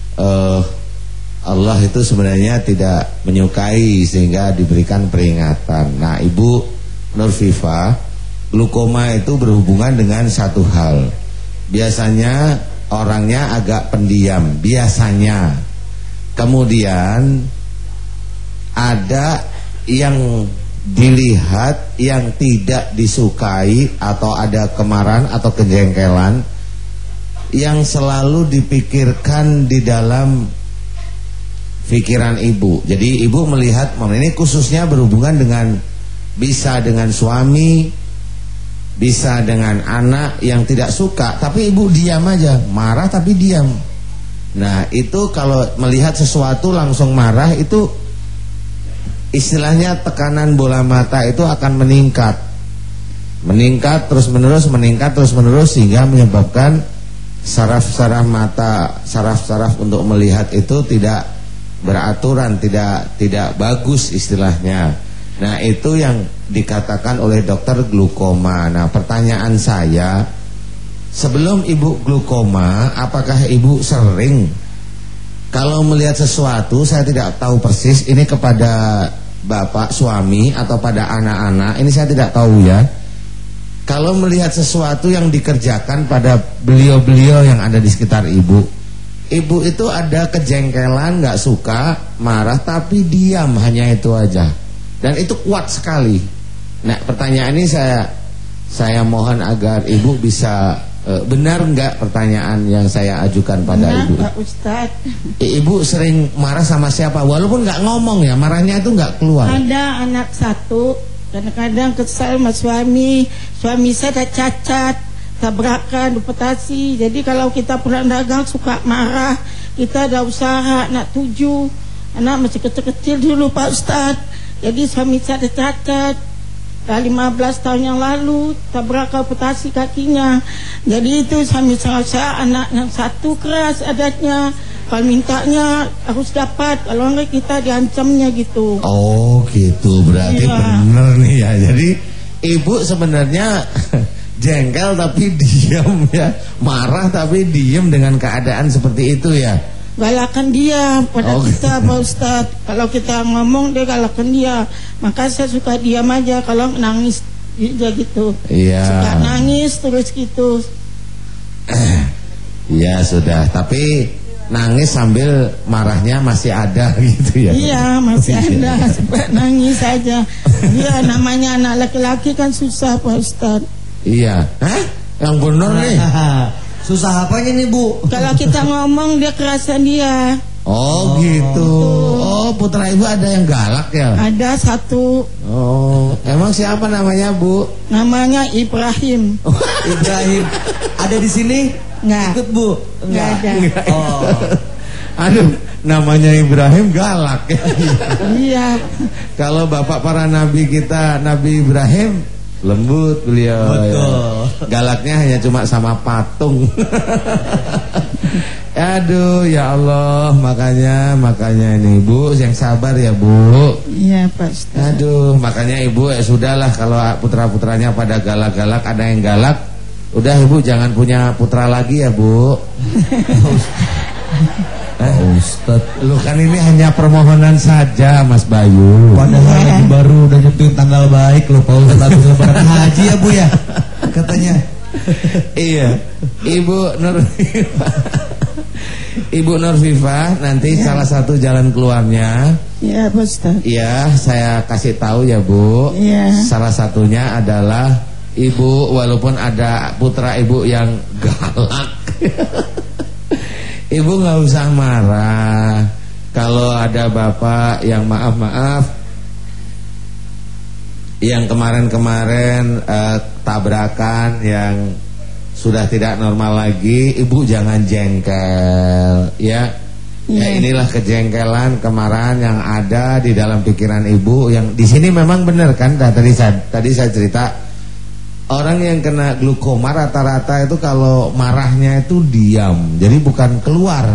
Allah itu sebenarnya tidak menyukai sehingga diberikan peringatan. Nah, Ibu Nurfifah, glukoma itu berhubungan dengan satu hal. Biasanya orangnya agak pendiam, biasanya. Kemudian ada yang dilihat yang tidak disukai atau ada kemarahan atau kejengkelan yang selalu dipikirkan di dalam pikiran ibu. Jadi ibu melihat, ini khususnya berhubungan dengan bisa dengan suami, bisa dengan anak yang tidak suka, tapi ibu diam aja, marah tapi diam. Nah, itu kalau melihat sesuatu langsung marah itu istilahnya tekanan bola mata itu akan meningkat terus menerus sehingga menyebabkan saraf-saraf mata, saraf-saraf untuk melihat itu tidak beraturan, tidak bagus istilahnya. Nah, itu yang dikatakan oleh dokter glukoma. Nah, pertanyaan saya, sebelum ibu glukoma, apakah ibu sering kalau melihat sesuatu, saya tidak tahu persis ini kepada bapak suami atau pada anak-anak, ini saya tidak tahu ya. Kalau melihat sesuatu yang dikerjakan pada beliau-beliau yang ada di sekitar ibu itu ada kejengkelan, nggak suka, marah, tapi diam, hanya itu aja. Dan itu kuat sekali. Nah, pertanyaan ini saya mohon agar ibu bisa benar enggak pertanyaan yang saya ajukan pada Benar, ibu? Pak Ustadz. Ibu sering marah sama siapa? Walaupun enggak ngomong ya, marahnya itu enggak keluar. Ada anak satu, kadang-kadang kesal sama suami saya cacat, tabrakan, dupetasi. Jadi kalau kita pulang dagang suka marah, kita ada usaha, anak 7, anak masih kecil-kecil dulu Pak Ustadz. Jadi suami saya cacat. Dah 15 tahun yang lalu tabrak amputasi kakinya. Jadi itu suami saya anak yang satu keras adatnya. Kalau mintanya harus dapat, kalau enggak kita diancamnya gitu. Oh gitu, berarti Iya. bener nih ya. Jadi ibu sebenarnya jengkel tapi diam ya, marah tapi diam dengan keadaan seperti itu ya. Galakan dia pada kita Pak Ustadz. Kalau kita ngomong dia galakan dia. Maka saya suka diam aja. Kalau nangis dia gitu. Iya. Suka nangis terus gitu. Ya sudah, tapi nangis sambil marahnya masih ada gitu ya. Iya masih ada. Suka nangis aja. Iya namanya anak laki-laki kan susah Pak Ustadz. Iya. Hah? Yang bener nih. Susah apanya nih Bu? Kalau kita ngomong dia kerasan dia. Oh gitu. Oh, putra ibu ada yang galak ya? Ada satu Oh, emang siapa namanya Bu? namanya Ibrahim. Ibrahim. Ada di sini? Enggak. Ikut Bu? Enggak ada. Oh. Aduh, namanya Ibrahim galak ya. Iya. Kalau bapak para nabi kita, Nabi Ibrahim lembut beliau. Betul. Ya. Galaknya hanya cuma sama patung. Aduh, ya Allah, makanya ini Bu yang sabar ya Bu. Iya Pak Ustadz. Aduh, makanya ibu sudahlah kalau putra-putranya pada galak-galak, ada yang galak, udah ibu jangan punya putra lagi ya Bu. Ustadz. Lu kan ini hanya permohonan saja, Mas Bayu. Padahal lagi baru udah nyentuhin tanggal baik loh Pak Ustadz, habis lebaran haji ya Bu ya katanya. Iya, Ibu Nurfifah nanti salah satu jalan keluarnya. Iya Pak Ustadz. Iya, saya kasih tahu ya Bu. Iya. Salah satunya adalah Ibu, walaupun ada putra Ibu yang galak, Ibu nggak usah marah. Kalau ada bapak yang maaf-maaf, yang kemarin-kemarin tabrakan yang sudah tidak normal lagi, Ibu jangan jengkel, ya. Ya inilah kejengkelan, kemarahan yang ada di dalam pikiran Ibu. Yang di sini memang benar kan? Tadi saya cerita. Orang yang kena glukoma rata-rata itu kalau marahnya itu diam, jadi bukan keluar.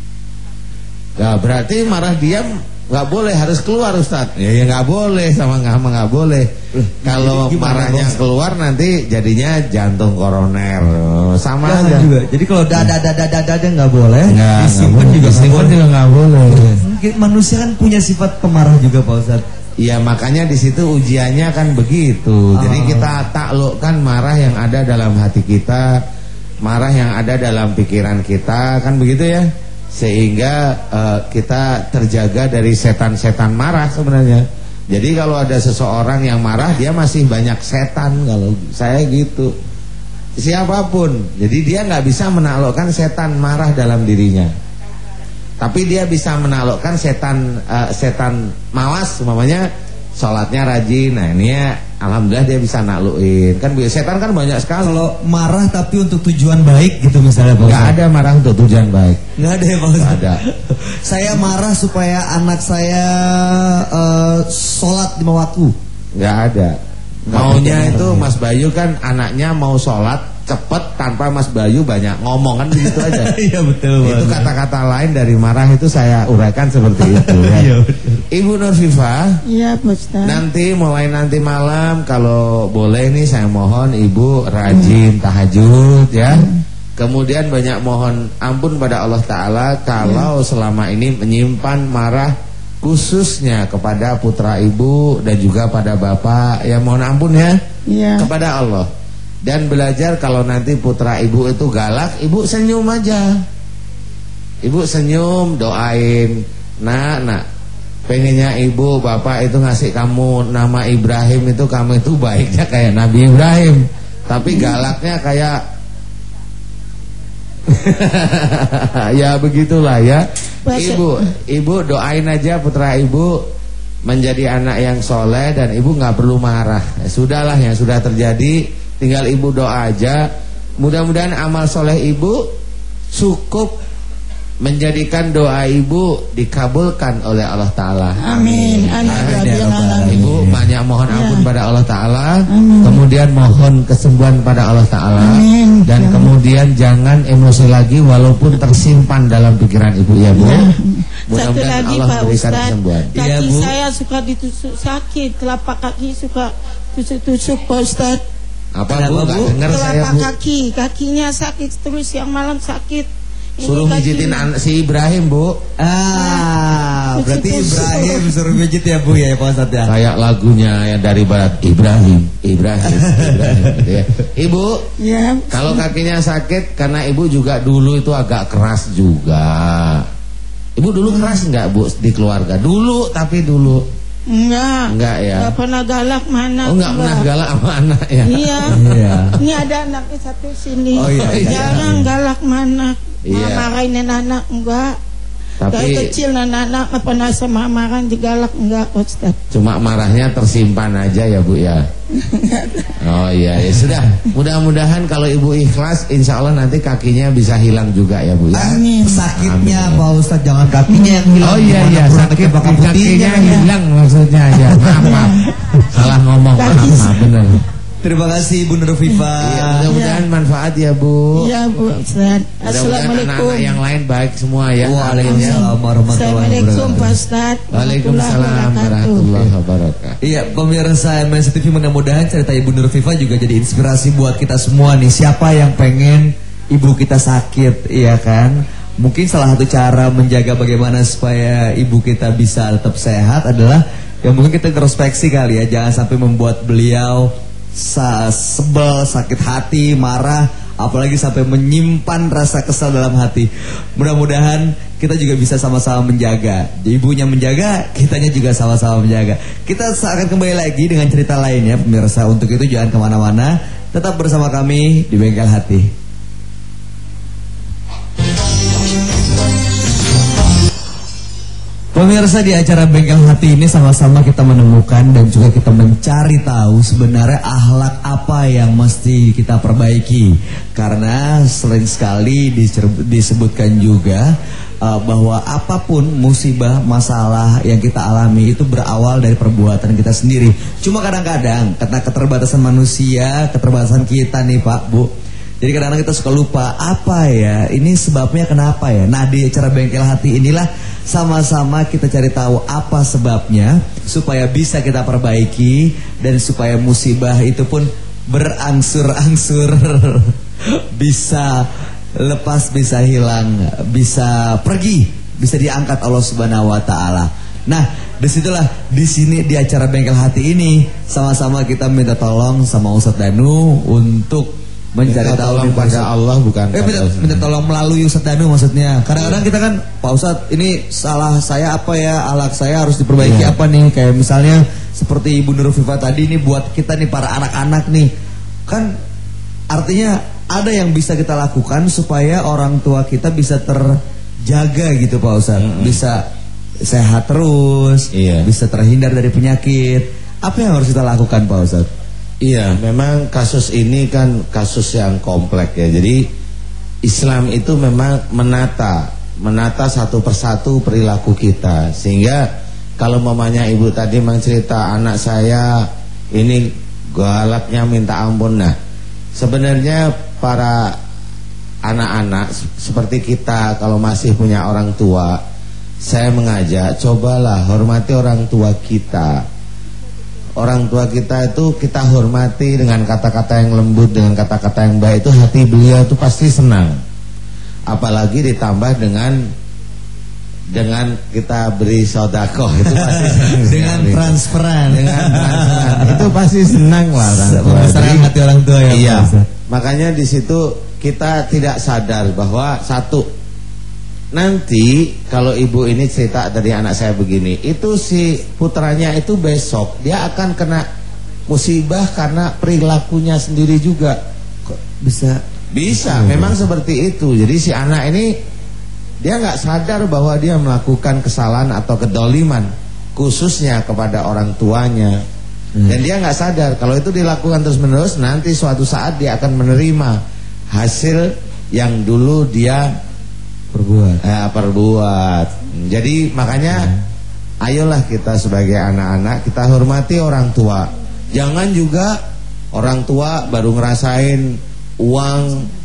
Nah, berarti marah diam nggak boleh, harus keluar Ustadz. Ya nggak boleh, sama nggak boleh. Kalau marahnya keluar nanti jadinya jantung koroner, sama aja. Juga. Jadi kalau dada nggak boleh, disimpan juga nggak boleh. Mungkin manusia kan punya sifat pemarah juga Pak Ustadz. Ya makanya di situ ujiannya kan begitu. Jadi kita taklukkan marah yang ada dalam hati kita, marah yang ada dalam pikiran kita, kan begitu ya. Sehingga kita terjaga dari setan-setan marah sebenarnya. Jadi kalau ada seseorang yang marah, dia masih banyak setan. Kalau saya gitu, siapapun. Jadi dia nggak bisa menaklukkan setan marah dalam dirinya. Tapi dia bisa menaklukkan setan malas, umpamanya sholatnya rajin. Nah ini ya, alhamdulillah dia bisa naklukin. Kan setan kan banyak sekali. Kalau marah tapi untuk tujuan baik gitu misalnya Pak Ustadz. Nggak ada marah untuk tujuan baik. Nggak ada ya Pak Ustadz. Nggak ada. Saya marah supaya anak saya sholat 5 waktu. Nggak ada. Maunya itu Mas Bayu kan anaknya mau sholat cepet tanpa Mas Bayu banyak ngomong, kan begitu aja. Iya betul. Itu kata-kata lain dari marah itu saya uraikan seperti itu ya. Iya betul. Ibu Nurfifah, Iya Pak Ustadz. nanti mulai nanti malam kalau boleh nih saya mohon Ibu rajin tahajud ya. Kemudian banyak mohon ampun pada Allah Ta'ala kalau selama ini menyimpan marah khususnya kepada putra Ibu dan juga pada Bapak. Ya mohon ampun ya kepada Allah. Dan belajar kalau nanti putra Ibu itu galak, Ibu senyum aja. Ibu senyum, doain. Nak, pengennya Ibu, Bapak itu ngasih kamu nama Ibrahim itu, kamu itu baiknya kayak Nabi Ibrahim. Tapi galaknya kayak ya begitulah ya. Ibu doain aja putra Ibu menjadi anak yang soleh dan Ibu nggak perlu marah. Sudahlah yang sudah terjadi, tinggal Ibu doa aja. Mudah-mudahan amal soleh Ibu cukup menjadikan doa Ibu dikabulkan oleh Allah Ta'ala. Amin. Ibu banyak mohon ampun pada Allah Ta'ala. Kemudian mohon kesembuhan pada Allah Ta'ala. Dan kemudian jangan emosi lagi walaupun tersimpan dalam pikiran Ibu ya Bu. Satu lagi Allah Pak berikan Ustadz, kesembuhan. kaki saya suka ditusuk sakit, telapak kaki suka tusuk-tusuk Pak Ustadz. Apa Bu? Gak dengar saya Telapak Bu. kakinya sakit terus, yang malam sakit. Suruh mijitin si Ibrahim Bu. Berarti Ibrahim suruh mijit ya Bu ya Pak Ustadz ya. Kayak lagunya yang dari barat, Ibrahim gitu ya. Ibu Ya. kalau kakinya sakit karena Ibu juga dulu itu agak keras juga. Ibu dulu keras enggak Bu di keluarga? Dulu, tapi dulu Enggak ya. Enggak pernah galak mana. Oh enggak pernah galak sama anak ya. Iya. Ini ada anaknya satu sini. Oh iya. Jarang galak mana. Iya. Marahin anak enggak. Tapi dari kecil anak apa pernah sama marahan digalak enggak Ustaz. Cuma marahnya tersimpan aja ya Bu ya. Oh iya ya sudah. Mudah-mudahan kalau Ibu ikhlas, insya Allah nanti kakinya bisa hilang juga ya Bu ya. Amin. Sakitnya Pak Ustadz, jangan kakinya yang hilang. Oh iya iya, sakit kakinya hilang maksudnya ya. Maaf. Salah ngomong. Maaf benar. Terima kasih Ibu Nurfifah. Iya, mudah-mudahan manfaat ya Bu. Iya Bu Ustaz. Assalamualaikum. Anak-anak yang lain baik semua ya. Waalaikumsalam warahmatullahi Assalamualaikum wabarakatuh. Pak Ustaz. Waalaikumsalam warahmatullahi wabarakatuh. Iya, pemirsa MNC TV, mudah-mudahan cerita Ibu Nurfifah juga jadi inspirasi buat kita semua nih. Siapa yang pengen ibu kita sakit, iya kan? Mungkin salah satu cara menjaga bagaimana supaya ibu kita bisa tetap sehat adalah ya mungkin kita introspeksi kali ya. Jangan sampai membuat beliau sebel, sakit hati, marah, apalagi sampai menyimpan rasa kesal dalam hati. Mudah-mudahan kita juga bisa sama-sama menjaga. Ibunya menjaga, kitanya juga sama-sama menjaga. Kita akan kembali lagi dengan cerita lainnya pemirsa. Untuk itu jangan kemana-mana, tetap bersama kami di Bengkel Hati. Pemirsa, di acara Bengkel Hati ini sama-sama kita menemukan dan juga kita mencari tahu sebenarnya akhlak apa yang mesti kita perbaiki. Karena sering sekali disebutkan juga bahwa apapun musibah, masalah yang kita alami itu berawal dari perbuatan kita sendiri. Cuma kadang-kadang karena keterbatasan manusia, keterbatasan kita nih Pak, Bu, jadi kadang-kadang kita suka lupa apa ya, ini sebabnya kenapa ya. Nah, di acara Bengkel Hati inilah sama-sama kita cari tahu apa sebabnya supaya bisa kita perbaiki dan supaya musibah itu pun berangsur-angsur bisa lepas, bisa hilang, bisa pergi, bisa diangkat Allah Subhanahu wa taala. Nah, disitulah di sini di acara Bengkel Hati ini sama-sama kita minta tolong sama Ustadz Danu untuk mencari tahu pada Allah, bukan minta tolong melalui Ustadz Danu maksudnya. Kadang-kadang kita kan, Pak Ustadz, ini salah saya apa ya, akhlak saya harus diperbaiki apa nih? Kayak misalnya seperti Ibu Nur Fifa tadi, ini buat kita nih para anak-anak nih. Kan artinya ada yang bisa kita lakukan supaya orang tua kita bisa terjaga gitu Pak Ustadz. Bisa sehat terus, bisa terhindar dari penyakit. Apa yang harus kita lakukan Pak Ustadz? Iya, memang kasus ini kan kasus yang kompleks ya. Jadi Islam itu memang menata satu persatu perilaku kita. Sehingga kalau mamanya ibu tadi mencerita anak saya ini galaknya minta ampun. Nah, sebenarnya para anak-anak seperti kita kalau masih punya orang tua, saya mengajak cobalah hormati orang tua kita. Orang tua kita itu kita hormati dengan kata-kata yang lembut, dengan kata-kata yang baik, itu hati beliau itu pasti senang. Apalagi ditambah dengan kita beri sedekah itu pasti senang. Dengan transferan. Itu pasti senang lah orang tua. Senang hati orang tua ya. Iya. Makanya di situ kita tidak sadar bahwa satu, nanti kalau ibu ini cerita dari anak saya begini, itu si putranya itu besok dia akan kena musibah karena perilakunya sendiri juga. Kok bisa? Memang seperti itu. Jadi si anak ini dia nggak sadar bahwa dia melakukan kesalahan atau kedoliman, khususnya kepada orang tuanya. Dan dia nggak sadar kalau itu dilakukan terus-menerus, nanti suatu saat dia akan menerima hasil yang dulu dia perbuat. Jadi makanya ayolah kita sebagai anak-anak kita hormati orang tua. Jangan juga orang tua baru ngerasain uang,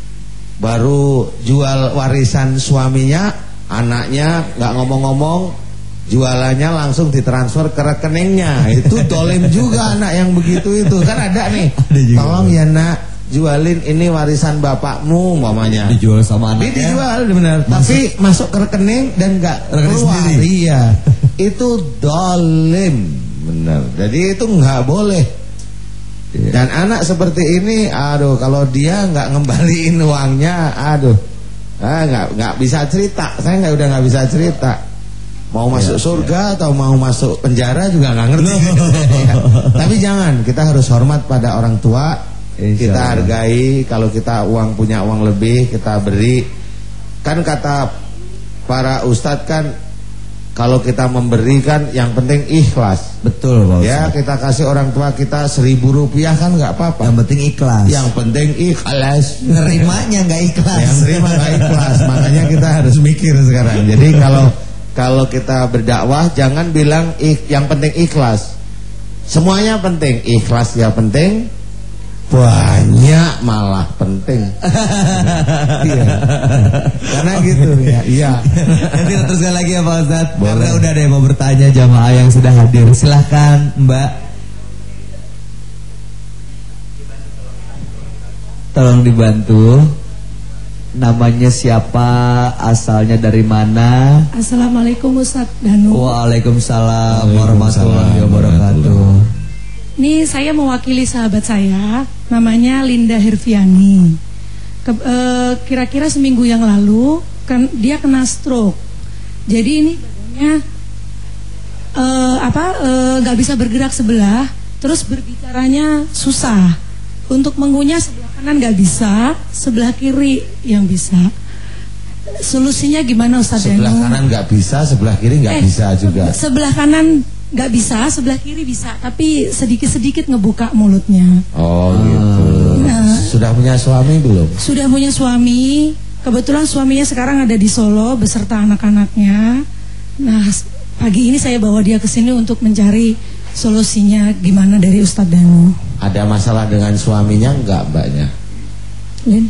baru jual warisan suaminya, anaknya nggak ngomong-ngomong, jualannya langsung ditransfer ke rekeningnya. Itu dolim juga anak yang begitu itu. Kan ada nih, tolong ya nak, jualin ini warisan bapakmu umpamanya. Dijual sama anaknya. Dijual benar. Tapi masuk ke rekening dan enggak keluar. Iya. Itu dolim. Benar. Jadi itu enggak boleh. Dan anak seperti ini, aduh, kalau dia enggak ngembaliin uangnya, aduh, enggak bisa cerita. Saya udah enggak bisa cerita. Mau masuk surga atau mau masuk penjara juga enggak ngerti. Tapi jangan, kita harus hormat pada orang tua. Kita hargai, kalau kita punya uang lebih kita beri. Kan kata para ustadz kan, kalau kita memberikan yang penting ikhlas. Betul Pak Ustadz. Ya, kita kasih orang tua kita 1.000 rupiah kan nggak apa-apa. Yang penting ikhlas. Yang penting ikhlas. Nerimanya nggak ikhlas. Yang nerima nggak ikhlas. Makanya kita harus mikir sekarang. Jadi kalau kita berdakwah jangan bilang yang penting ikhlas. Semuanya penting. Ikhlas ya penting. Banyak malah penting. Iya. Karena gitu ya. Iya. Nanti kita teruskan lagi ya Pak Ustadz. Karena udah ada yang mau bertanya jamaah yang sudah hadir. Silahkan Mbak. Tolong dibantu. namanya siapa, asalnya dari mana? Assalamualaikum Ustadz Danu. Waalaikumsalam warahmatullahi wabarakatuh. Ini saya mewakili sahabat saya, namanya Linda Hirviani. Kira-kira seminggu yang lalu dia kena stroke. Jadi ini badannya nggak bisa bergerak sebelah, terus berbicaranya susah. Untuk mengunyah sebelah kanan nggak bisa, sebelah kiri yang bisa. Solusinya gimana Ustadz Danu? Sebelah kanan nggak bisa, sebelah kiri nggak bisa juga. Sebelah kanan nggak bisa, sebelah kiri bisa, tapi sedikit-sedikit ngebuka mulutnya. Oh gitu. Nah, sudah punya suami belum? Sudah punya suami. Kebetulan suaminya sekarang ada di Solo beserta anak-anaknya. Nah, pagi ini saya bawa dia ke sini untuk mencari solusinya gimana dari Ustadz Danu. Ada masalah dengan suaminya enggak mbaknya? Lin?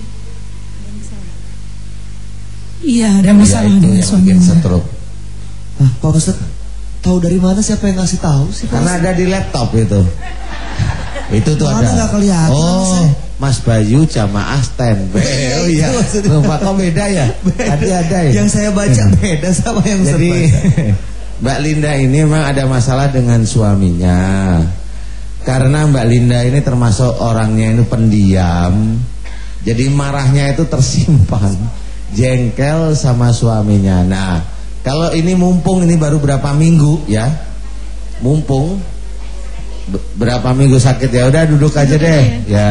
Iya, ada masalah Ya, dengan yang suaminya. bikin stroke. Pak Ustadz, tahu dari mana, siapa yang ngasih tahu sih? Pak Karena Ustadz? ada di laptop itu. Itu tuh Mana ada. nggak kelihatan, Oh, Mas Bayu jamaah standby. Oh iya. Lupa kok beda ya? Tadi ada ya. Yang saya baca beda sama yang Jadi Mbak Linda ini memang ada masalah dengan suaminya. Karena Mbak Linda ini termasuk orangnya itu pendiam. Jadi marahnya itu tersimpan, jengkel sama suaminya. Nah, kalau ini mumpung ini baru berapa minggu ya, mumpung berapa minggu sakit, ya udah duduk aja deh. Ya,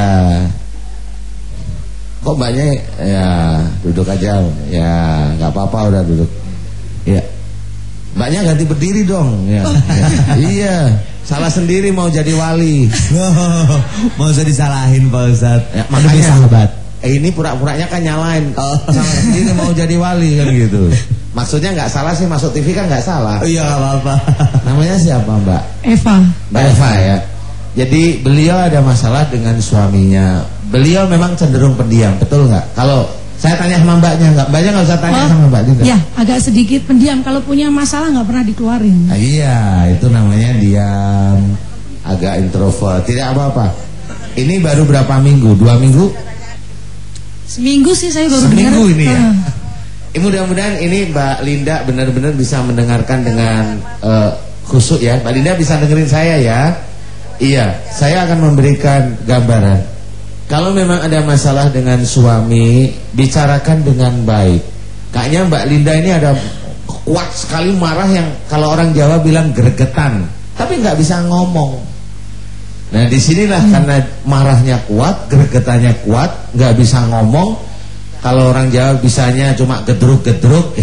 kok banyak ya, duduk aja. Ya, nggak apa-apa, udah duduk. Ya, mbaknya ganti berdiri dong. Ya, iya. Salah sendiri mau jadi wali. Mau usah disalahin Pak Ustadz. Ya, Demi makanya sahabat. ini pura-puranya kan nyalain. Salah sendiri mau jadi wali kan gitu. Maksudnya nggak salah sih, masuk TV kan nggak salah. Iya, nggak apa-apa. Namanya siapa Mbak? Eva. Mbak Eva ya. Jadi beliau ada masalah dengan suaminya. Beliau memang cenderung pendiam, betul nggak? Kalau saya tanya sama mbaknya, mbaknya nggak usah tanya sama mbak juga. Ya, agak sedikit pendiam. Kalau punya masalah nggak pernah dikeluarin. Nah, iya, itu namanya diam, agak introvert. Tidak apa-apa. Ini baru berapa minggu? 2 minggu? Seminggu sih saya baru Seminggu dengar. ini ya. Mudah-mudahan ini Mbak Linda benar-benar bisa mendengarkan dengan khusyuk ya. Mbak Linda bisa dengerin saya ya. Iya, saya akan memberikan gambaran. Kalau memang ada masalah dengan suami, bicarakan dengan baik. Kayaknya Mbak Linda ini ada kuat sekali marah yang kalau orang Jawa bilang gregetan, tapi nggak bisa ngomong. Nah disinilah karena marahnya kuat, gregetannya kuat, nggak bisa ngomong. Kalau orang Jawa bisanya cuma gedruk-gedruk.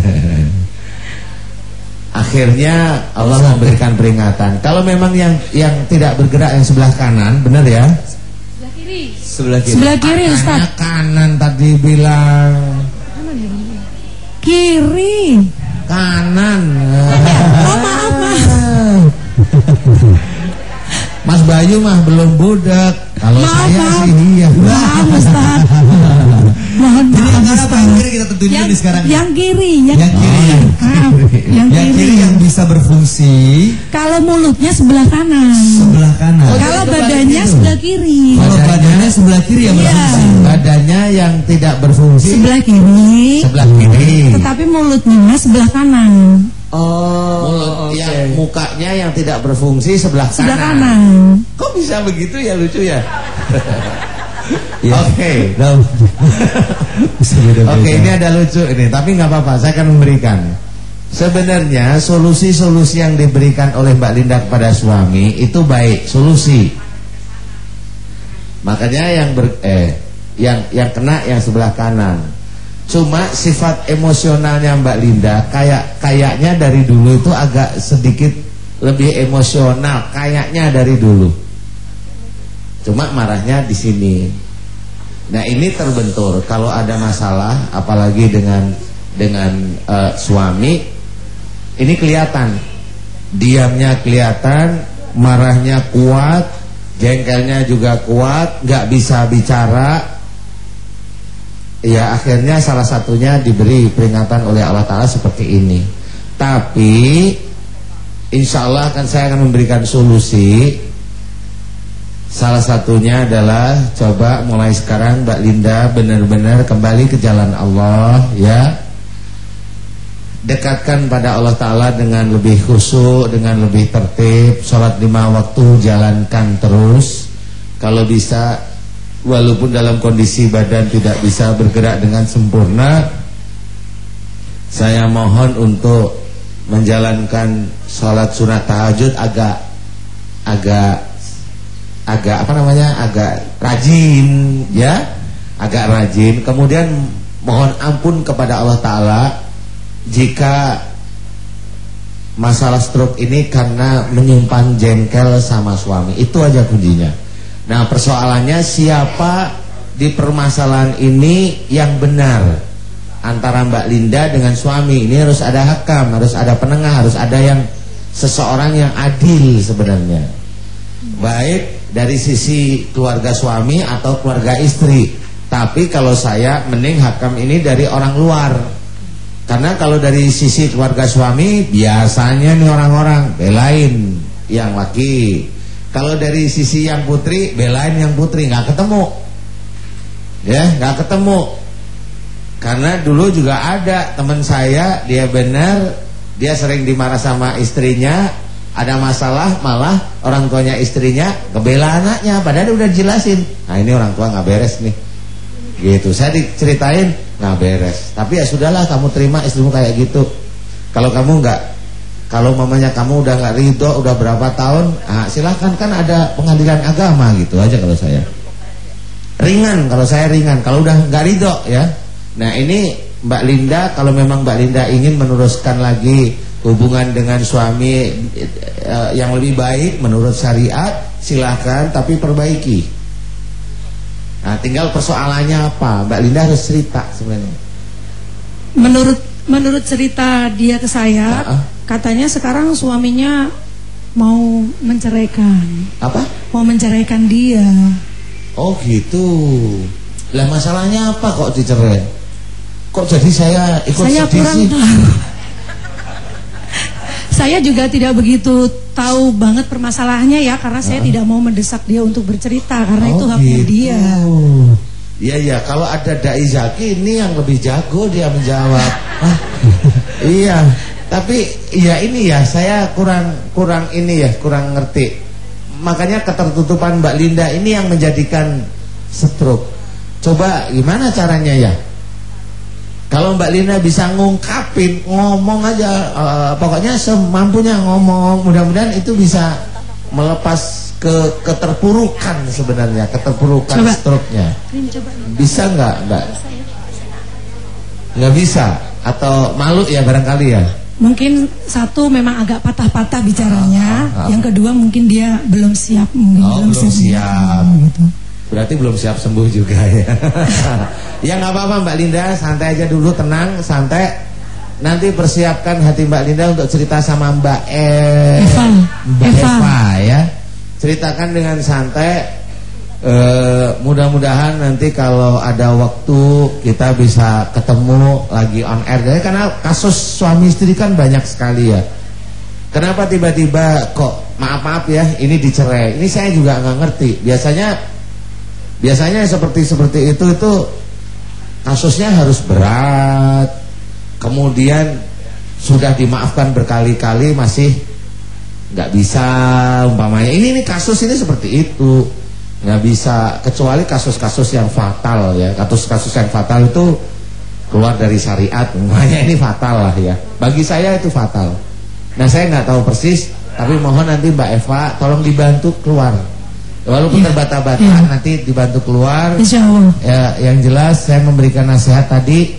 Akhirnya Allah memberikan peringatan. Kalau memang yang tidak bergerak yang sebelah kanan, benar ya? Sebelah kiri. Sebelah kiri Ustaz. Katanya kanan tadi bilang. Kiri. Kanan. Oh maaf. Mas Bayu mah belum budak. Kalau saya sih iya. Maaf Ustaz. Mohon Jadi maaf yang mana Ustaz. Pak, yang kiri kita tentuin dulu sekarang. Yang kiri. Yang kiri. Maaf. Yang Yang kiri yang bisa berfungsi Kalau mulutnya sebelah kanan. sebelah kanan. Kalau badannya sebelah kiri. Kalau badannya sebelah kiri yang Iya. berfungsi. Badannya yang tidak berfungsi Sebelah kiri. sebelah kiri. Tetapi mulutnya sebelah kanan. Oh, Mulut oke. yang mukanya yang tidak berfungsi sebelah Sebelah kanan. kanan. Kok bisa begitu ya, lucu ya? Iya. Oke. Nah, bisa beda-beda. Oke, ini ada lucu ini, tapi nggak apa-apa, saya akan memberikan. Sebenarnya solusi-solusi yang diberikan oleh Mbak Linda kepada suami itu baik, solusi. Makanya yang kena yang sebelah kanan. Cuma sifat emosionalnya Mbak Linda kayaknya dari dulu itu agak sedikit lebih emosional, kayaknya dari dulu. Cuma marahnya di sini. Nah, ini terbentur kalau ada masalah apalagi dengan suami. Ini kelihatan, diamnya kelihatan, marahnya kuat, jengkelnya juga kuat, nggak bisa bicara. Ya akhirnya salah satunya diberi peringatan oleh Allah Ta'ala seperti ini. Tapi insya Allah saya akan memberikan solusi. Salah satunya adalah coba mulai sekarang Mbak Linda benar-benar kembali ke jalan Allah ya. Dekatkan pada Allah Ta'ala dengan lebih khusyuk, dengan lebih tertib. Sholat 5 waktu jalankan terus. Kalau bisa, walaupun dalam kondisi badan tidak bisa bergerak dengan sempurna, saya mohon untuk menjalankan sholat sunat tahajud agak rajin ya, agak rajin. Kemudian mohon ampun kepada Allah Ta'ala jika masalah stroke ini karena menyimpan jengkel sama suami. Itu aja kuncinya. Nah, persoalannya siapa di permasalahan ini yang benar antara Mbak Linda dengan suami. Ini harus ada hakam, harus ada penengah, harus ada yang seseorang yang adil sebenarnya, baik dari sisi keluarga suami atau keluarga istri. Tapi kalau saya mending hakam ini dari orang luar. Karena kalau dari sisi keluarga suami biasanya nih orang-orang belain yang laki. Kalau dari sisi yang putri belain yang putri, nggak ketemu. Ya, nggak ketemu. Karena dulu juga ada teman saya, dia benar, dia sering dimarah sama istrinya. Ada masalah, malah orang tuanya istrinya ngebela anaknya, padahal udah dijelasin. Nah, ini orang tua nggak beres nih. Gitu, saya diceritain nggak beres. Tapi ya sudahlah, kamu terima istrimu kayak gitu. Kalau kamu nggak, kalau mamanya kamu udah nggak ridho, udah berapa tahun, nah silahkan, kan ada pengadilan agama gitu aja kalau saya. Ringan, kalau saya ringan. Kalau udah nggak ridho ya. Nah ini Mbak Linda, kalau memang Mbak Linda ingin meneruskan lagi hubungan dengan suami yang lebih baik menurut syariat, silahkan, tapi perbaiki. Nah, tinggal persoalannya apa? Mbak Linda harus cerita sebenarnya. Menurut cerita dia ke saya, katanya sekarang suaminya mau menceraikan. Apa? Mau menceraikan dia. Oh gitu. Lah masalahnya apa kok dicerai? Kok jadi saya ikut Saya sedih kurang sih? tahu. Saya juga tidak begitu tahu banget permasalahannya ya, karena saya tidak mau mendesak dia untuk bercerita, karena itu haknya gitu. dia. Iya, kalau ada Dai Zaki ini yang lebih jago dia menjawab. Iya, tapi ya ini ya saya kurang ini ya, kurang ngerti. Makanya ketertutupan Mbak Linda ini yang menjadikan stroke. Coba gimana caranya ya? Kalau Mbak Linda bisa ngungkapin, ngomong aja, pokoknya semampunya ngomong, mudah-mudahan itu bisa melepas keterpurukan sebenarnya, keterpurukan stroke-nya. Bisa nggak, Mbak? Nggak bisa, atau malu ya barangkali ya? Mungkin satu memang agak patah-patah bicaranya, yang kedua mungkin dia belum siap, belum siap. Gitu. Berarti belum siap sembuh juga ya. Ya nggak apa-apa Mbak Linda, santai aja dulu, tenang, santai. Nanti persiapkan hati Mbak Linda untuk cerita sama Mbak Eva ya. Ceritakan dengan santai. Mudah-mudahan nanti kalau ada waktu kita bisa ketemu lagi on air. Jadi karena kasus suami istri kan banyak sekali ya. Kenapa tiba-tiba kok maaf ya ini dicerai? Ini saya juga nggak ngerti. Biasanya seperti itu kasusnya harus berat, kemudian sudah dimaafkan berkali-kali masih nggak bisa umpamanya. Ini kasus ini seperti itu, nggak bisa, kecuali kasus-kasus yang fatal ya. Kasus-kasus yang fatal itu keluar dari syariat, umpamanya ini fatal lah ya. Bagi saya itu fatal. Nah saya nggak tahu persis, tapi mohon nanti Mbak Eva tolong dibantu keluar. Walaupun terbata-bata nanti dibantu keluar. Insyaallah. Ya, yang jelas saya memberikan nasihat tadi,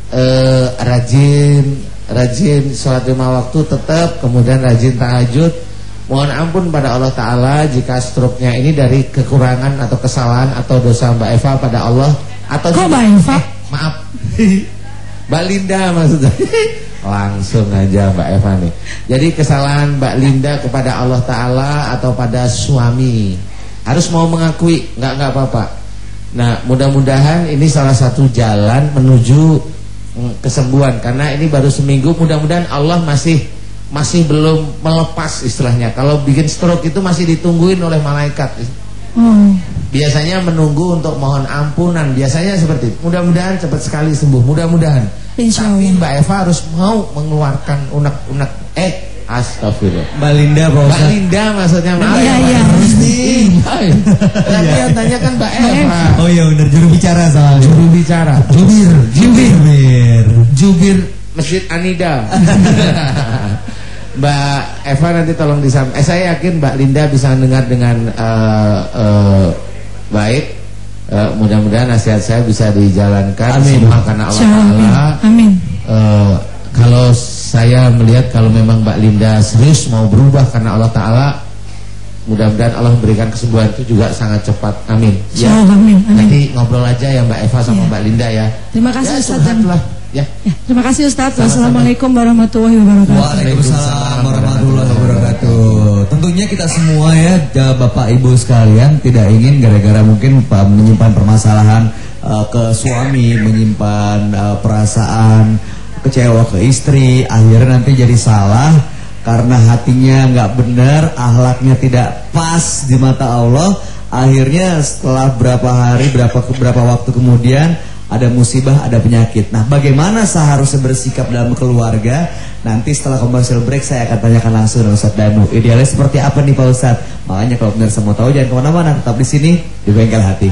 rajin sholat 5 waktu tetap, kemudian rajin tahajud. Mohon ampun pada Allah Ta'ala jika stroke-nya ini dari kekurangan atau kesalahan atau dosa Mbak Eva pada Allah. Atau kok Mbak Eva? Maaf Mbak Linda maksudnya. Langsung aja Mbak Eva nih. Jadi kesalahan Mbak Linda kepada Allah Ta'ala atau pada suami, harus mau mengakui, nggak apa-apa. Nah mudah-mudahan ini salah satu jalan menuju kesembuhan. Karena ini baru seminggu, mudah-mudahan Allah masih belum melepas istilahnya. Kalau bikin stroke itu masih ditungguin oleh malaikat. Biasanya menunggu untuk mohon ampunan. Biasanya seperti itu. Mudah-mudahan cepat sekali sembuh. Mudah-mudahan. Tapi Mbak Eva harus mau mengeluarkan unek-unek. Astagfirullah. Mbak Linda Pak Ustadz. Mbak Linda maksudnya. Iya. Terus nih. Tapi yang tanya kan Mbak Eva. Oh iya benar, juru bicara soalnya. Juru bicara. Jubir Masjid Anida. Mbak Eva nanti tolong disampaikan. Saya yakin Mbak Linda bisa dengar dengan baik. Mudah-mudahan nasihat saya bisa dijalankan. Amin. Semua karena Allah Ta'ala. Amin. Kalau saya melihat kalau memang Mbak Linda serius mau berubah karena Allah Ta'ala, mudah-mudahan Allah memberikan kesembuhan itu juga sangat cepat. Amin. Ya. Amin. Nanti ngobrol aja ya Mbak Eva sama Mbak Linda ya. Terima kasih Ustaz. Ya. Terima kasih Ustaz. Wassalamualaikum warahmatullahi wabarakatuh. Waalaikumsalam warahmatullahi wabarakatuh. Tentunya kita semua ya Bapak Ibu sekalian tidak ingin gara-gara mungkin menyimpan permasalahan ke suami, menyimpan perasaan kecewa ke istri, akhirnya nanti jadi salah karena hatinya nggak benar, akhlaknya tidak pas di mata Allah. Akhirnya setelah berapa hari, berapa waktu kemudian ada musibah, ada penyakit. Nah, bagaimana seharusnya bersikap dalam keluarga? Nanti setelah commercial break saya akan tanyakan langsung dengan Ustadz Danu. Idealnya seperti apa nih Pak Ustadz? Makanya kalau benar semua tahu jangan kemana-mana, tetap di sini di Bengkel Hati.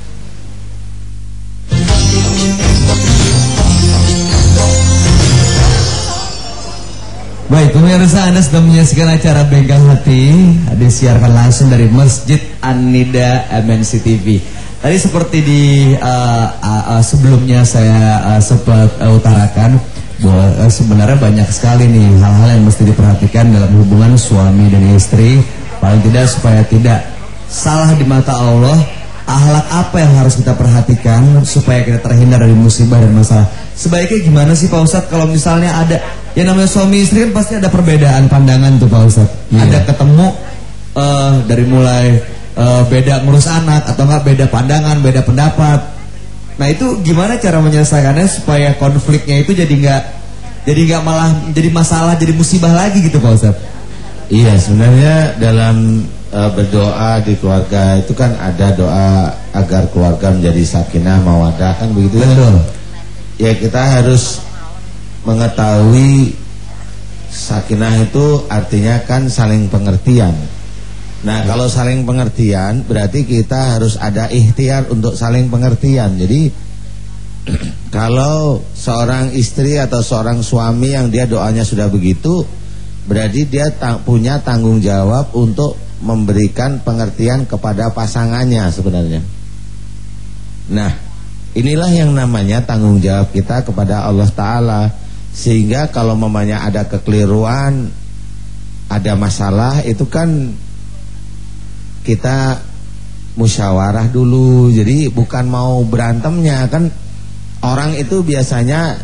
Baik, pemirsa, Anda sedang menyaksikan acara Bengkel Hati, disiarkan langsung dari Masjid An-Nida MNC TV. Tadi seperti di sebelumnya saya sempat utarakan bahwa sebenarnya banyak sekali nih hal-hal yang mesti diperhatikan dalam hubungan suami dan istri. Paling tidak supaya tidak salah di mata Allah. Akhlak apa yang harus kita perhatikan supaya kita terhindar dari musibah dan masalah. Sebaiknya gimana sih Pak Ustadz kalau misalnya ada yang namanya suami istri kan pasti ada perbedaan pandangan tuh Pak Ustadz. Ada ketemu dari mulai beda ngurus anak atau enggak beda pandangan, beda pendapat. Nah itu gimana cara menyelesaikannya supaya konfliknya itu jadi nggak malah jadi masalah, jadi musibah lagi gitu Pak Ustadz. Iya, sebenarnya dalam berdoa di keluarga itu kan ada doa agar keluarga menjadi sakinah mawaddah kan begitu kan? Betul. Ya kita harus mengetahui sakinah itu artinya kan saling pengertian. Nah kalau saling pengertian berarti kita harus ada ikhtiar untuk saling pengertian. Jadi kalau seorang istri atau seorang suami yang dia doanya sudah begitu, berarti dia punya tanggung jawab untuk memberikan pengertian kepada pasangannya sebenarnya. Nah inilah yang namanya tanggung jawab kita kepada Allah Ta'ala. Sehingga kalau mamanya ada kekeliruan, ada masalah, itu kan kita musyawarah dulu. Jadi bukan mau berantemnya. Kan orang itu biasanya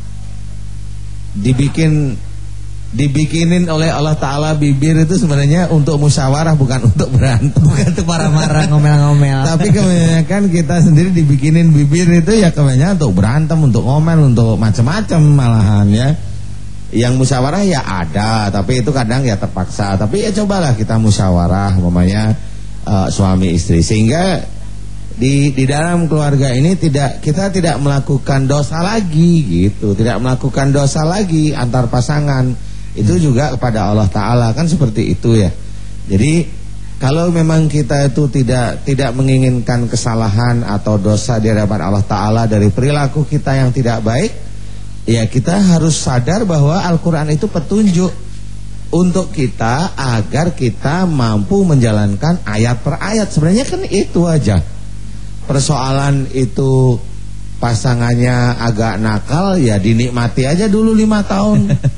dibikinin oleh Allah Ta'ala bibir itu sebenarnya untuk musyawarah, bukan untuk berantem, bukan untuk marah-marah, ngomel-ngomel. Tapi kebanyakan kita sendiri dibikinin bibir itu ya kebanyakan untuk berantem, untuk ngomel, untuk macam-macam malahan ya. Yang musyawarah ya ada, tapi itu kadang ya terpaksa. Tapi ya cobalah kita musyawarah umpamanya suami istri, sehingga di dalam keluarga ini kita tidak melakukan dosa lagi gitu, tidak melakukan dosa lagi antar pasangan. Itu juga kepada Allah Ta'ala kan seperti itu ya. Jadi kalau memang kita itu tidak menginginkan kesalahan atau dosa di hadapan Allah Ta'ala dari perilaku kita yang tidak baik, ya kita harus sadar bahwa Al-Quran itu petunjuk untuk kita agar kita mampu menjalankan ayat per ayat. Sebenarnya kan itu aja. Persoalan itu pasangannya agak nakal, ya dinikmati aja dulu 5 tahun.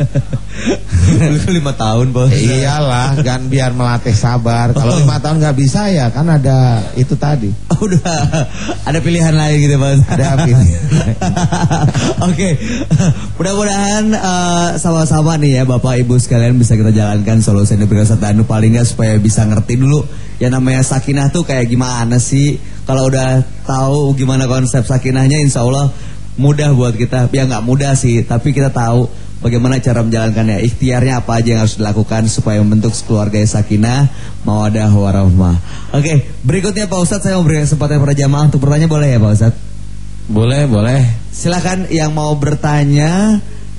5 tahun Bos. Iyalah, kan biar melatih sabar. Kalau 5 tahun nggak bisa ya kan ada itu tadi. Udah ada pilihan lain gitu Bos. Ada pilihan. Oke, mudah-mudahan sama-sama nih ya Bapak Ibu sekalian bisa kita jalankan solusi yang diberikan Ustadz Danu, paling nggak supaya bisa ngerti dulu yang namanya sakinah tuh kayak gimana sih. Kalau udah tahu gimana konsep sakinahnya, insya Allah mudah buat kita. Ya nggak mudah sih, tapi kita tahu bagaimana cara menjalankannya, ikhtiarnya apa aja yang harus dilakukan supaya membentuk keluarga yang sakinah, mawaddah warahmah. Oke, berikutnya Pak Ustadz saya mau beri kesempatan pada jamaah untuk bertanya, boleh ya Pak Ustadz? Boleh. Silakan yang mau bertanya.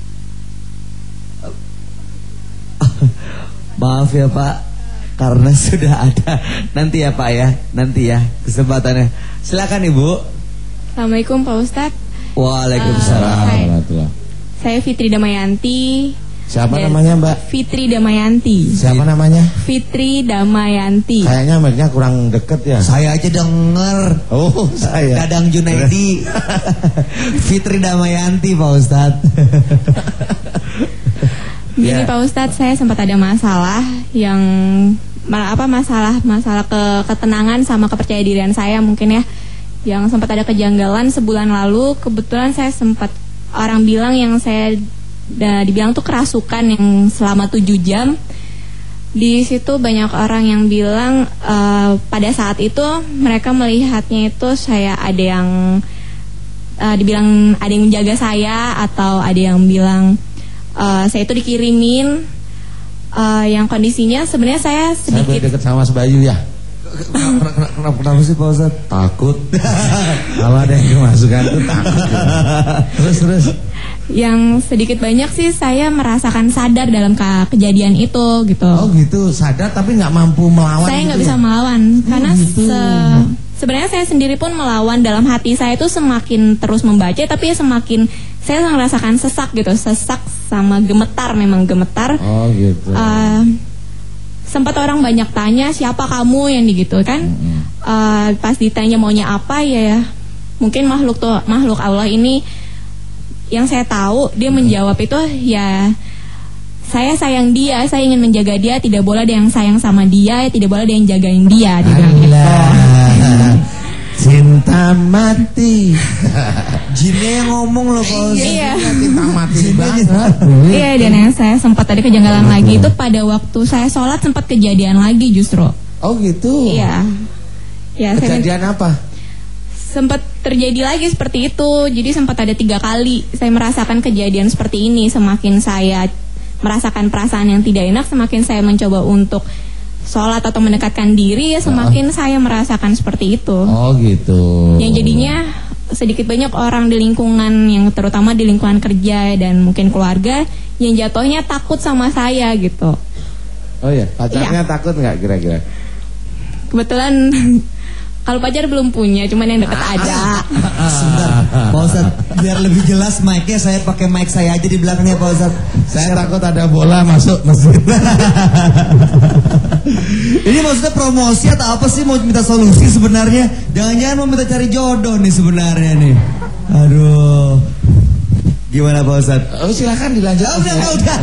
Maaf ya Pak, karena sudah ada. Nanti ya Pak ya, nanti ya kesempatannya. Silakan Ibu. Assalamualaikum Pak Ustadz. Waalaikumsalam. Saya Fitri Damayanti. Siapa namanya Mbak? Fitri Damayanti. Siapa namanya? Fitri Damayanti. Kayaknya mic-nya kurang deket ya. Saya aja denger. Oh, saya. Dadang Junaidi. Fitri Damayanti Pak Ustadz. Gini Pak Ustadz, saya sempat ada masalah yang masalah ketenangan sama kepercayaan dirian saya mungkin ya, yang sempat ada kejanggalan sebulan lalu. Kebetulan saya sempat orang bilang yang saya dibilang tuh kerasukan yang selama 7 jam. Di situ banyak orang yang bilang pada saat itu mereka melihatnya itu saya ada yang dibilang ada yang menjaga saya, atau ada yang bilang saya itu dikirimin yang kondisinya sebenarnya saya sedikit. Saya deket sama Mas Bayu ya. Kenapa sih Pak Ustadz? Takut. Kalau ada yang kemasukan tuh takut. Terus. Yang sedikit banyak sih saya merasakan sadar dalam kejadian itu gitu. Oh gitu, sadar tapi nggak mampu melawan. Saya nggak gitu bisa ya? melawan karena gitu. sebenarnya saya sendiri pun melawan. Dalam hati saya itu semakin terus membaca, tapi semakin saya merasakan sesak sama gemetar, memang gemetar. Oh gitu. Sempat orang banyak tanya siapa kamu yang gitu kan. Pas ditanya maunya apa ya mungkin makhluk Allah ini. Yang saya tahu dia menjawab itu ya, saya sayang dia, saya ingin menjaga dia, tidak boleh ada yang sayang sama dia, tidak boleh ada yang jagain dia. Dia bilang gitu. Cinta mati. Jinnya yang ngomong loh Pak Ustadz. Iya. Cinta mati banget. Iya, dan yang saya sempat ada kejanggalan lagi itu pada waktu saya sholat sempat kejadian lagi justru. Oh gitu. Iya. Ya, Kejadian apa? sempat terjadi lagi seperti itu. Jadi sempat ada 3 kali saya merasakan kejadian seperti ini. Semakin saya merasakan perasaan yang tidak enak, semakin saya mencoba untuk sholat atau mendekatkan diri, semakin saya merasakan seperti itu. Oh gitu. Yang jadinya sedikit banyak orang di lingkungan, yang terutama di lingkungan kerja dan mungkin keluarga, yang jatuhnya takut sama saya gitu. Oh ya, pacarnya takut nggak kira-kira? Kebetulan kalau pacar belum punya, cuman yang deket ada. Sebentar, Pak Ustadz, biar lebih jelas mic-nya saya pakai mic saya aja di belakangnya Pak Ustadz. Saya takut ada bola masuk masjid. Ini maksudnya promosi atau apa sih, mau minta solusi sebenarnya? Jangan-jangan mau minta cari jodoh nih sebenarnya nih. Aduh. Gimana Pak Ustadz? Oh silakan dilanjut. Udah.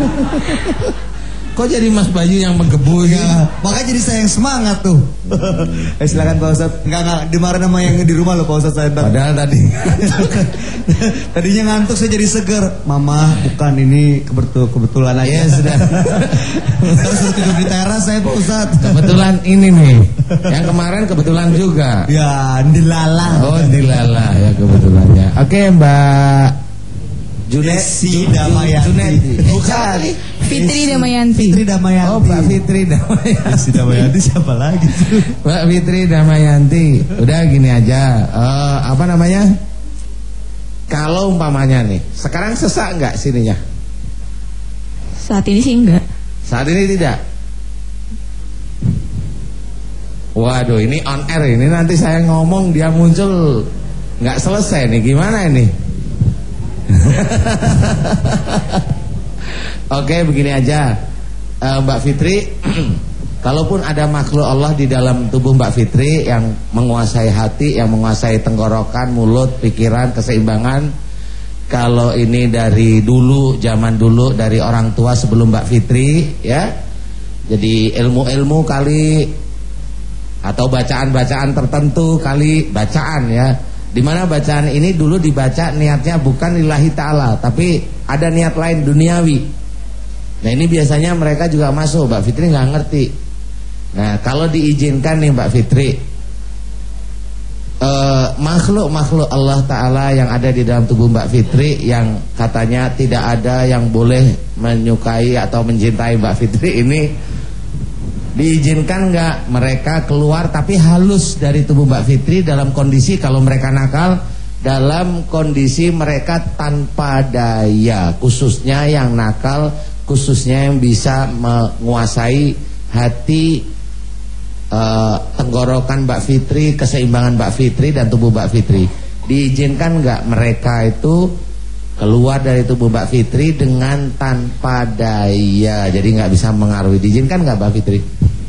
Kok jadi Mas Bayu yang menggebu Ya, makanya jadi saya yang semangat tuh. Silakan Pak Ustadz. Enggak dimarahin sama yang di rumah loh Pak Ustadz saya. Padahal tadi Tadinya ngantuk saya jadi seger. Mama, bukan ini kebetulan aja. Ya sudah. Terus suruh tidur di teras saya Pak Ustadz. Kebetulan ini nih. Yang kemarin kebetulan juga. Ya, dilala. Oh dilala ya kebetulannya. Oke Mbak Junesi Damayanti. Bukan. Fitri Damayanti. Fitri Damayanti. Oh Mbak Fitri Damayanti. Si Damayanti siapa lagi? Mbak Fitri Damayanti. Udah gini aja. Apa namanya? Kalau umpamanya nih, sekarang sesak nggak sininya? Saat ini sih enggak. Saat ini tidak. Waduh, ini on air ini, nanti saya ngomong dia muncul nggak selesai nih, gimana ini? Oke, begini aja, Mbak Fitri. Kalaupun ada makhluk Allah di dalam tubuh Mbak Fitri yang menguasai hati, yang menguasai tenggorokan, mulut, pikiran, keseimbangan. Kalau ini dari dulu, zaman dulu, dari orang tua sebelum Mbak Fitri, ya. Jadi ilmu-ilmu kali, atau bacaan-bacaan tertentu kali, bacaan ya. Dimana bacaan ini dulu dibaca niatnya bukan lillahi ta'ala, tapi ada niat lain duniawi. Nah ini biasanya mereka juga masuk, Mbak Fitri nggak ngerti. Nah kalau diizinkan nih Mbak Fitri, makhluk-makhluk Allah Ta'ala yang ada di dalam tubuh Mbak Fitri, yang katanya tidak ada yang boleh menyukai atau mencintai Mbak Fitri ini, diizinkan nggak mereka keluar tapi halus dari tubuh Mbak Fitri dalam kondisi kalau mereka nakal, dalam kondisi mereka tanpa daya, khususnya yang nakal, khususnya yang bisa menguasai hati, tenggorokan Mbak Fitri, keseimbangan Mbak Fitri dan tubuh Mbak Fitri. Diizinkan nggak mereka itu keluar dari tubuh Mbak Fitri dengan tanpa daya, jadi nggak bisa mengaruhi? Diizinkan nggak Mbak Fitri?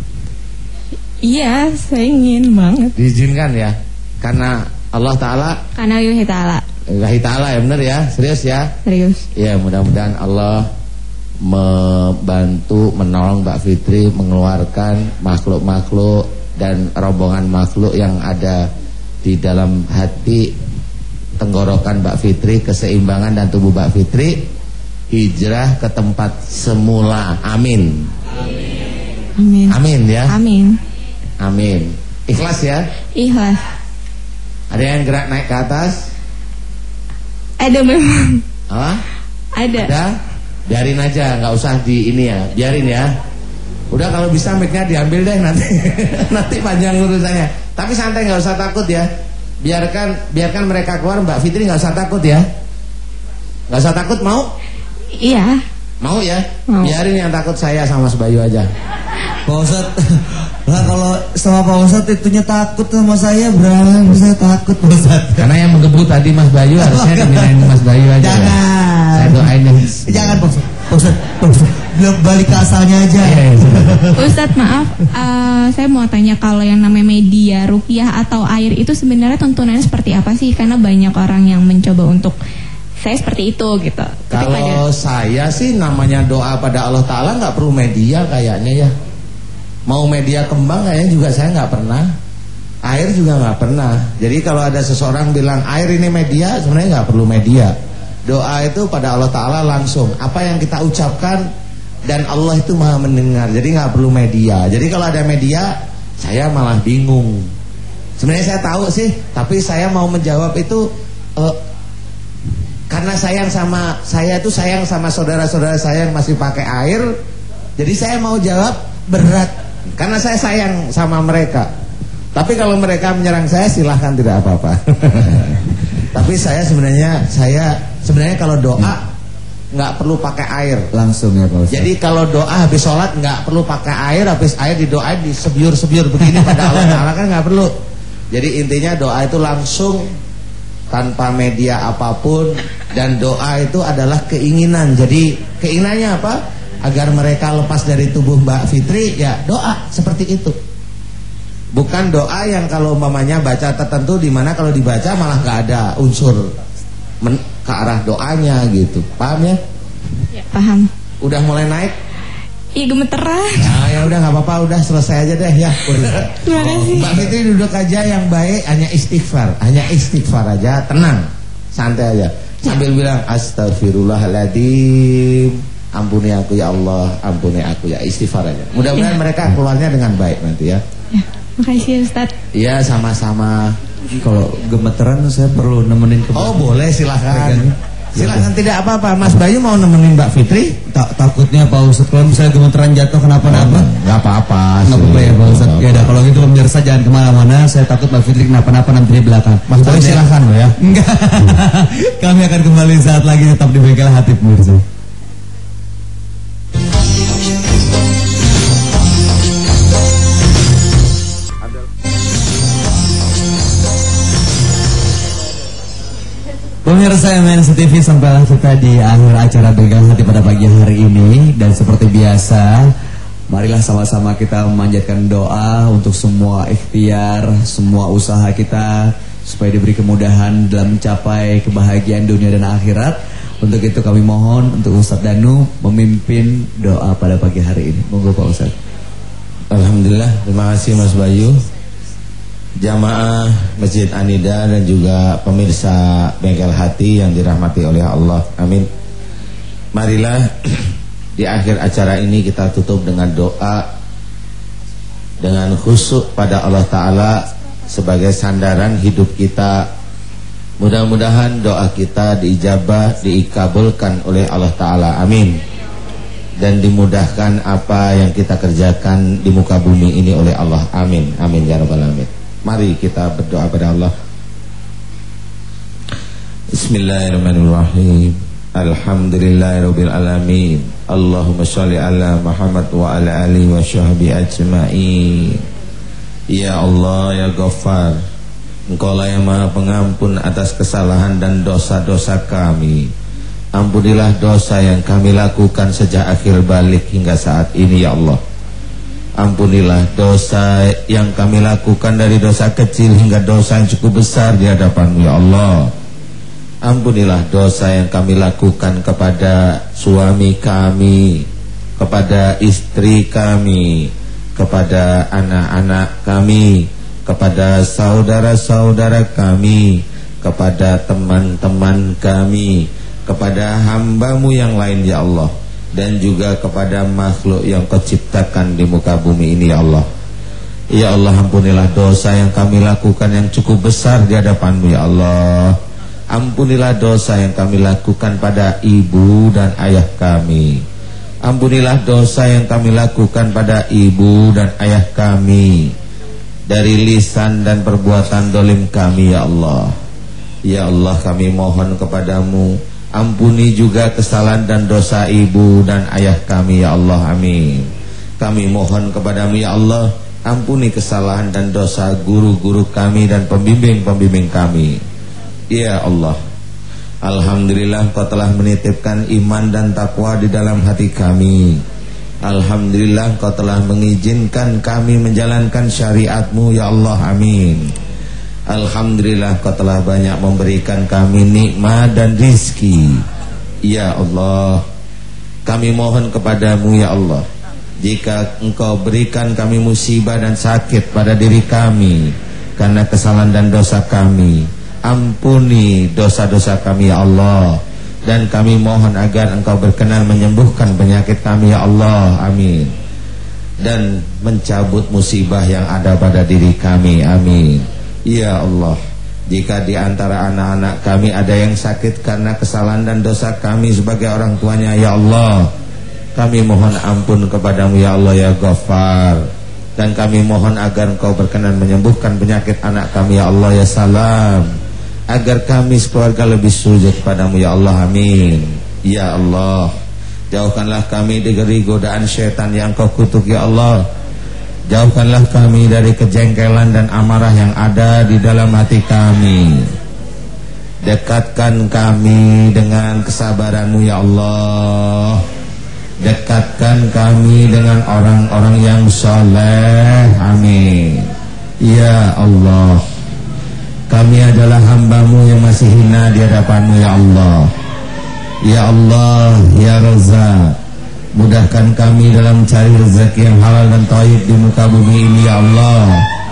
Iya, saya ingin banget. Diizinkan ya, karena Allah Ta'ala, Karena lillahi ta'ala. lillahi ta'ala ya, bener ya, serius ya. Serius. Ya, mudah-mudahan Allah membantu menolong Mbak Fitri mengeluarkan makhluk-makhluk dan rombongan makhluk yang ada di dalam hati, tenggorokan Mbak Fitri, keseimbangan dan tubuh Mbak Fitri hijrah ke tempat semula. Amin. Amin. Amin ya. Amin. Amin. Ikhlas ya. Ikhlas. Ada yang gerak naik ke atas? Ada memang. Hah? Ada. Ada? Biarin aja, nggak usah di ini ya, biarin ya. Udah, kalau bisa mic-nya diambil deh nanti. Nanti panjang urusannya. Tapi santai, nggak usah takut ya. Biarkan mereka keluar. Mbak Fitri nggak usah takut ya. Nggak usah takut, mau? Iya. Mau ya? Mau. Biarin yang takut saya sama Mas Bayu aja. Pak Ustadz, lah kalau sama Pak Ustadz itunya takut sama saya, Bram. Saya takut Pak Ustadz. Karena yang menggebu tadi Mas Bayu, harusnya diminain Mas Bayu aja. Jangan. Ya? Saya doain yang... Jangan Pak Ustadz. Belum balik ke asalnya aja. Ustadz maaf, saya mau tanya, kalau yang namanya media, rupiah atau air itu sebenarnya tuntunannya seperti apa sih? Karena banyak orang yang mencoba untuk saya seperti itu gitu. Kalau saya sih namanya doa pada Allah Ta'ala nggak perlu media kayaknya ya. Mau media kembang kayaknya juga saya nggak pernah. Air juga nggak pernah. Jadi kalau ada seseorang bilang air ini media, sebenarnya nggak perlu media. Doa itu pada Allah Ta'ala langsung. Apa yang kita ucapkan dan Allah itu maha mendengar. Jadi nggak perlu media. Jadi kalau ada media, saya malah bingung. Sebenarnya saya tahu sih, tapi saya mau menjawab itu karena saya itu sayang sama saudara-saudara saya yang masih pakai air. Jadi saya mau jawab berat karena saya sayang sama mereka. Tapi kalau mereka menyerang saya, silahkan, tidak apa-apa. Tapi saya sebenarnya kalau doa nggak perlu pakai air Langsung ya Pak Ustadz. Jadi kalau doa habis sholat nggak perlu pakai air, habis air didoain disebiur-sebiur begini pada Allah Ta'ala, kan nggak perlu. Jadi intinya doa itu langsung tanpa media apapun, dan doa itu adalah keinginan. Jadi keinginannya apa? Agar mereka lepas dari tubuh Mbak Fitri, ya doa seperti itu. Bukan doa yang kalau umpamanya baca tertentu, dimana kalau dibaca malah nggak ada unsur ke arah doanya gitu. Paham ya? Ya, paham. Udah mulai naik? Iya, gemeteran. Nah, ya udah nggak apa-apa, udah selesai aja deh ya. Terima kasih. Mbak Fitri duduk aja, yang baik hanya istighfar aja, tenang, santai aja. Sambil bilang astagfirullahaladzim, ampuni aku ya Allah, ampuni aku ya, istighfar aja. Mudah-mudahan mereka keluarnya dengan baik nanti ya. Ya, makasih Ustadz. Iya, sama-sama. Kalau gemeteran saya perlu nemenin ke Oh boleh, silahkan. Silahkan, tidak apa-apa. Mas Bayu mau nemenin Mbak Fitri? Takutnya Pak Ustadz kalau misalnya gemeteran jatuh kenapa-napa. Nggak apa-apa. Nggak apa-apa ya Pak Ustadz. Ya udah, kalau gitu pemirsa jangan kemana-mana. Saya takut Mbak Fitri kenapa-napa nanti di belakang. Mas Bayu silahkan loh ya. Enggak. Kami akan kembali saat lagi, tetap di Bengkel Hati pemirsa. Pemirsa MNC TV, sampailah kita di akhir acara Bengkel Hati pada pagi hari ini. Dan seperti biasa, marilah sama-sama kita memanjatkan doa untuk semua ikhtiar, semua usaha kita, supaya diberi kemudahan dalam mencapai kebahagiaan dunia dan akhirat. Untuk itu kami mohon untuk Ustadz Danu memimpin doa pada pagi hari ini. Monggo Pak Ustadz. Alhamdulillah, terima kasih Mas Bayu. Jamaah Masjid Anida dan juga pemirsa Bengkel Hati yang dirahmati oleh Allah, amin. Marilah di akhir acara ini kita tutup dengan doa, dengan khusyuk pada Allah Ta'ala, sebagai sandaran hidup kita. Mudah-mudahan doa kita diijabah, diikabulkan oleh Allah Ta'ala, amin. Dan dimudahkan apa yang kita kerjakan di muka bumi ini oleh Allah, amin, amin ya rabbal alamin. Mari kita berdoa pada Allah. Bismillahirrahmanirrahim. Alhamdulillahirabbil alamin. Allahumma shalli ala Muhammad wa ala alihi wa sahbihi ajmain. Ya Allah ya Ghaffar, Engkaulah yang Maha Pengampun atas kesalahan dan dosa-dosa kami. Ampunilah dosa yang kami lakukan sejak akhir balik hingga saat ini ya Allah. Ampunilah dosa yang kami lakukan dari dosa kecil hingga dosa yang cukup besar di hadapan-Mu ya Allah. Ampunilah dosa yang kami lakukan kepada suami kami, kepada istri kami, kepada anak-anak kami, kepada saudara-saudara kami, kepada teman-teman kami, kepada hamba-Mu yang lain ya Allah, dan juga kepada makhluk yang Kau ciptakan di muka bumi ini ya Allah. Ya Allah, ampunilah dosa yang kami lakukan yang cukup besar di hadapan-Mu ya Allah. Ampunilah dosa yang kami lakukan pada ibu dan ayah kami. Ampunilah dosa yang kami lakukan pada ibu dan ayah kami dari lisan dan perbuatan dolim kami ya Allah. Ya Allah, kami mohon kepadamu, ampuni juga kesalahan dan dosa ibu dan ayah kami ya Allah, amin. Kami mohon kepadamu ya Allah, ampuni kesalahan dan dosa guru-guru kami dan pembimbing-pembimbing kami. Ya Allah, alhamdulillah Kau telah menitipkan iman dan takwa di dalam hati kami. Alhamdulillah Kau telah mengizinkan kami menjalankan syariat-Mu ya Allah, amin. Alhamdulillah Kau telah banyak memberikan kami nikmat dan rizki. Ya Allah, kami mohon kepadamu ya Allah, jika Engkau berikan kami musibah dan sakit pada diri kami karena kesalahan dan dosa kami, ampuni dosa-dosa kami ya Allah. Dan kami mohon agar Engkau berkenan menyembuhkan penyakit kami ya Allah, amin. Dan mencabut musibah yang ada pada diri kami, amin. Ya Allah, jika di antara anak-anak kami ada yang sakit karena kesalahan dan dosa kami sebagai orang tuanya ya Allah, kami mohon ampun kepadamu ya Allah ya Ghaffar. Dan kami mohon agar Engkau berkenan menyembuhkan penyakit anak kami ya Allah ya Salam, agar kami sekeluarga lebih sujud padamu ya Allah, amin. Ya Allah, jauhkanlah kami dari godaan syaitan yang Kau kutuk ya Allah. Jauhkanlah kami dari kejengkelan dan amarah yang ada di dalam hati kami. Dekatkan kami dengan kesabaran-Mu ya Allah. Dekatkan kami dengan orang-orang yang soleh, amin. Ya Allah, kami adalah hamba-Mu yang masih hina di hadapan-Mu ya Allah. Ya Allah, ya Razzaq, mudahkan kami dalam mencari rezeki yang halal dan thayyib di muka bumi ini ya Allah,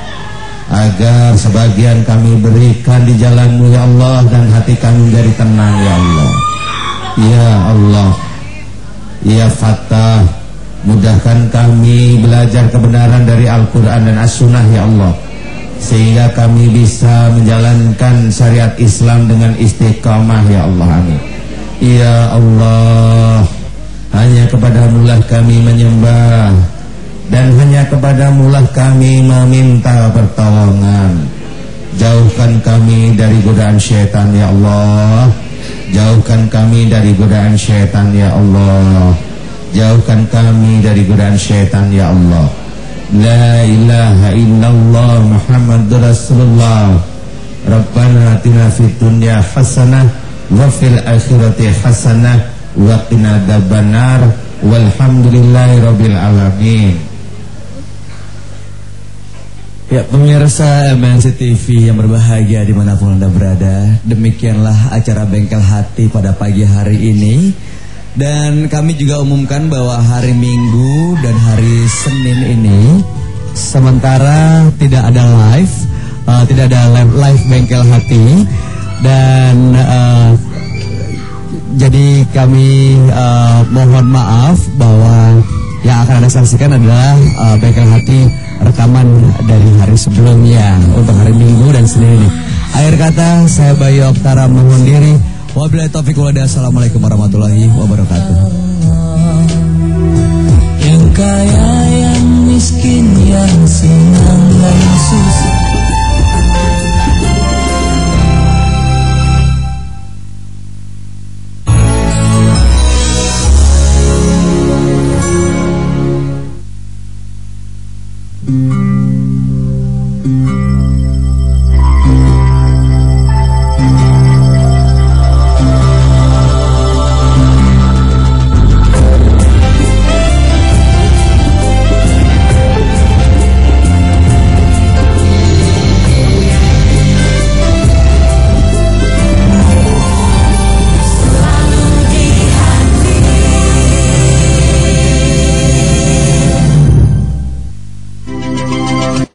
agar sebagian kami berikan di jalan-Mu ya Allah, dan hati kami menjadi tenang ya Allah. Ya Allah, ya Fattah, mudahkan kami belajar kebenaran dari Al-Quran dan As-Sunnah ya Allah, sehingga kami bisa menjalankan syariat Islam dengan istiqamah ya Allah, amin. Ya Allah, hanya kepadamu-lah kami menyembah, dan hanya kepadamu-lah kami meminta pertolongan. Jauhkan kami dari godaan syaitan ya Allah. Jauhkan kami dari godaan syaitan ya Allah. Jauhkan kami dari godaan syaitan ya Allah. La ilaha illallah Muhammadur Rasulullah. Rabbana atina fid dunya hasanah wa fil akhirati hasanah wa qina adzabannar. Walhamdulillahirabbil alamin. Ya, pemirsa MNC TV yang berbahagia dimanapun Anda berada, demikianlah acara Bengkel Hati pada pagi hari ini. Dan kami juga umumkan bahwa hari Minggu dan hari Senin ini sementara tidak ada live, tidak ada live Bengkel Hati. Dan jadi kami mohon maaf bahwa Yang akan Anda saksikan adalah Bengkel Hati rekaman dari hari sebelumnya untuk hari Minggu dan Senin ini. Akhir kata, saya Bayu Oktara mohon diri. Wabillahi taufiq wal hidayah. Assalamualaikum warahmatullahi wabarakatuh. Yang kaya, yang miskin, yang senang dan susah.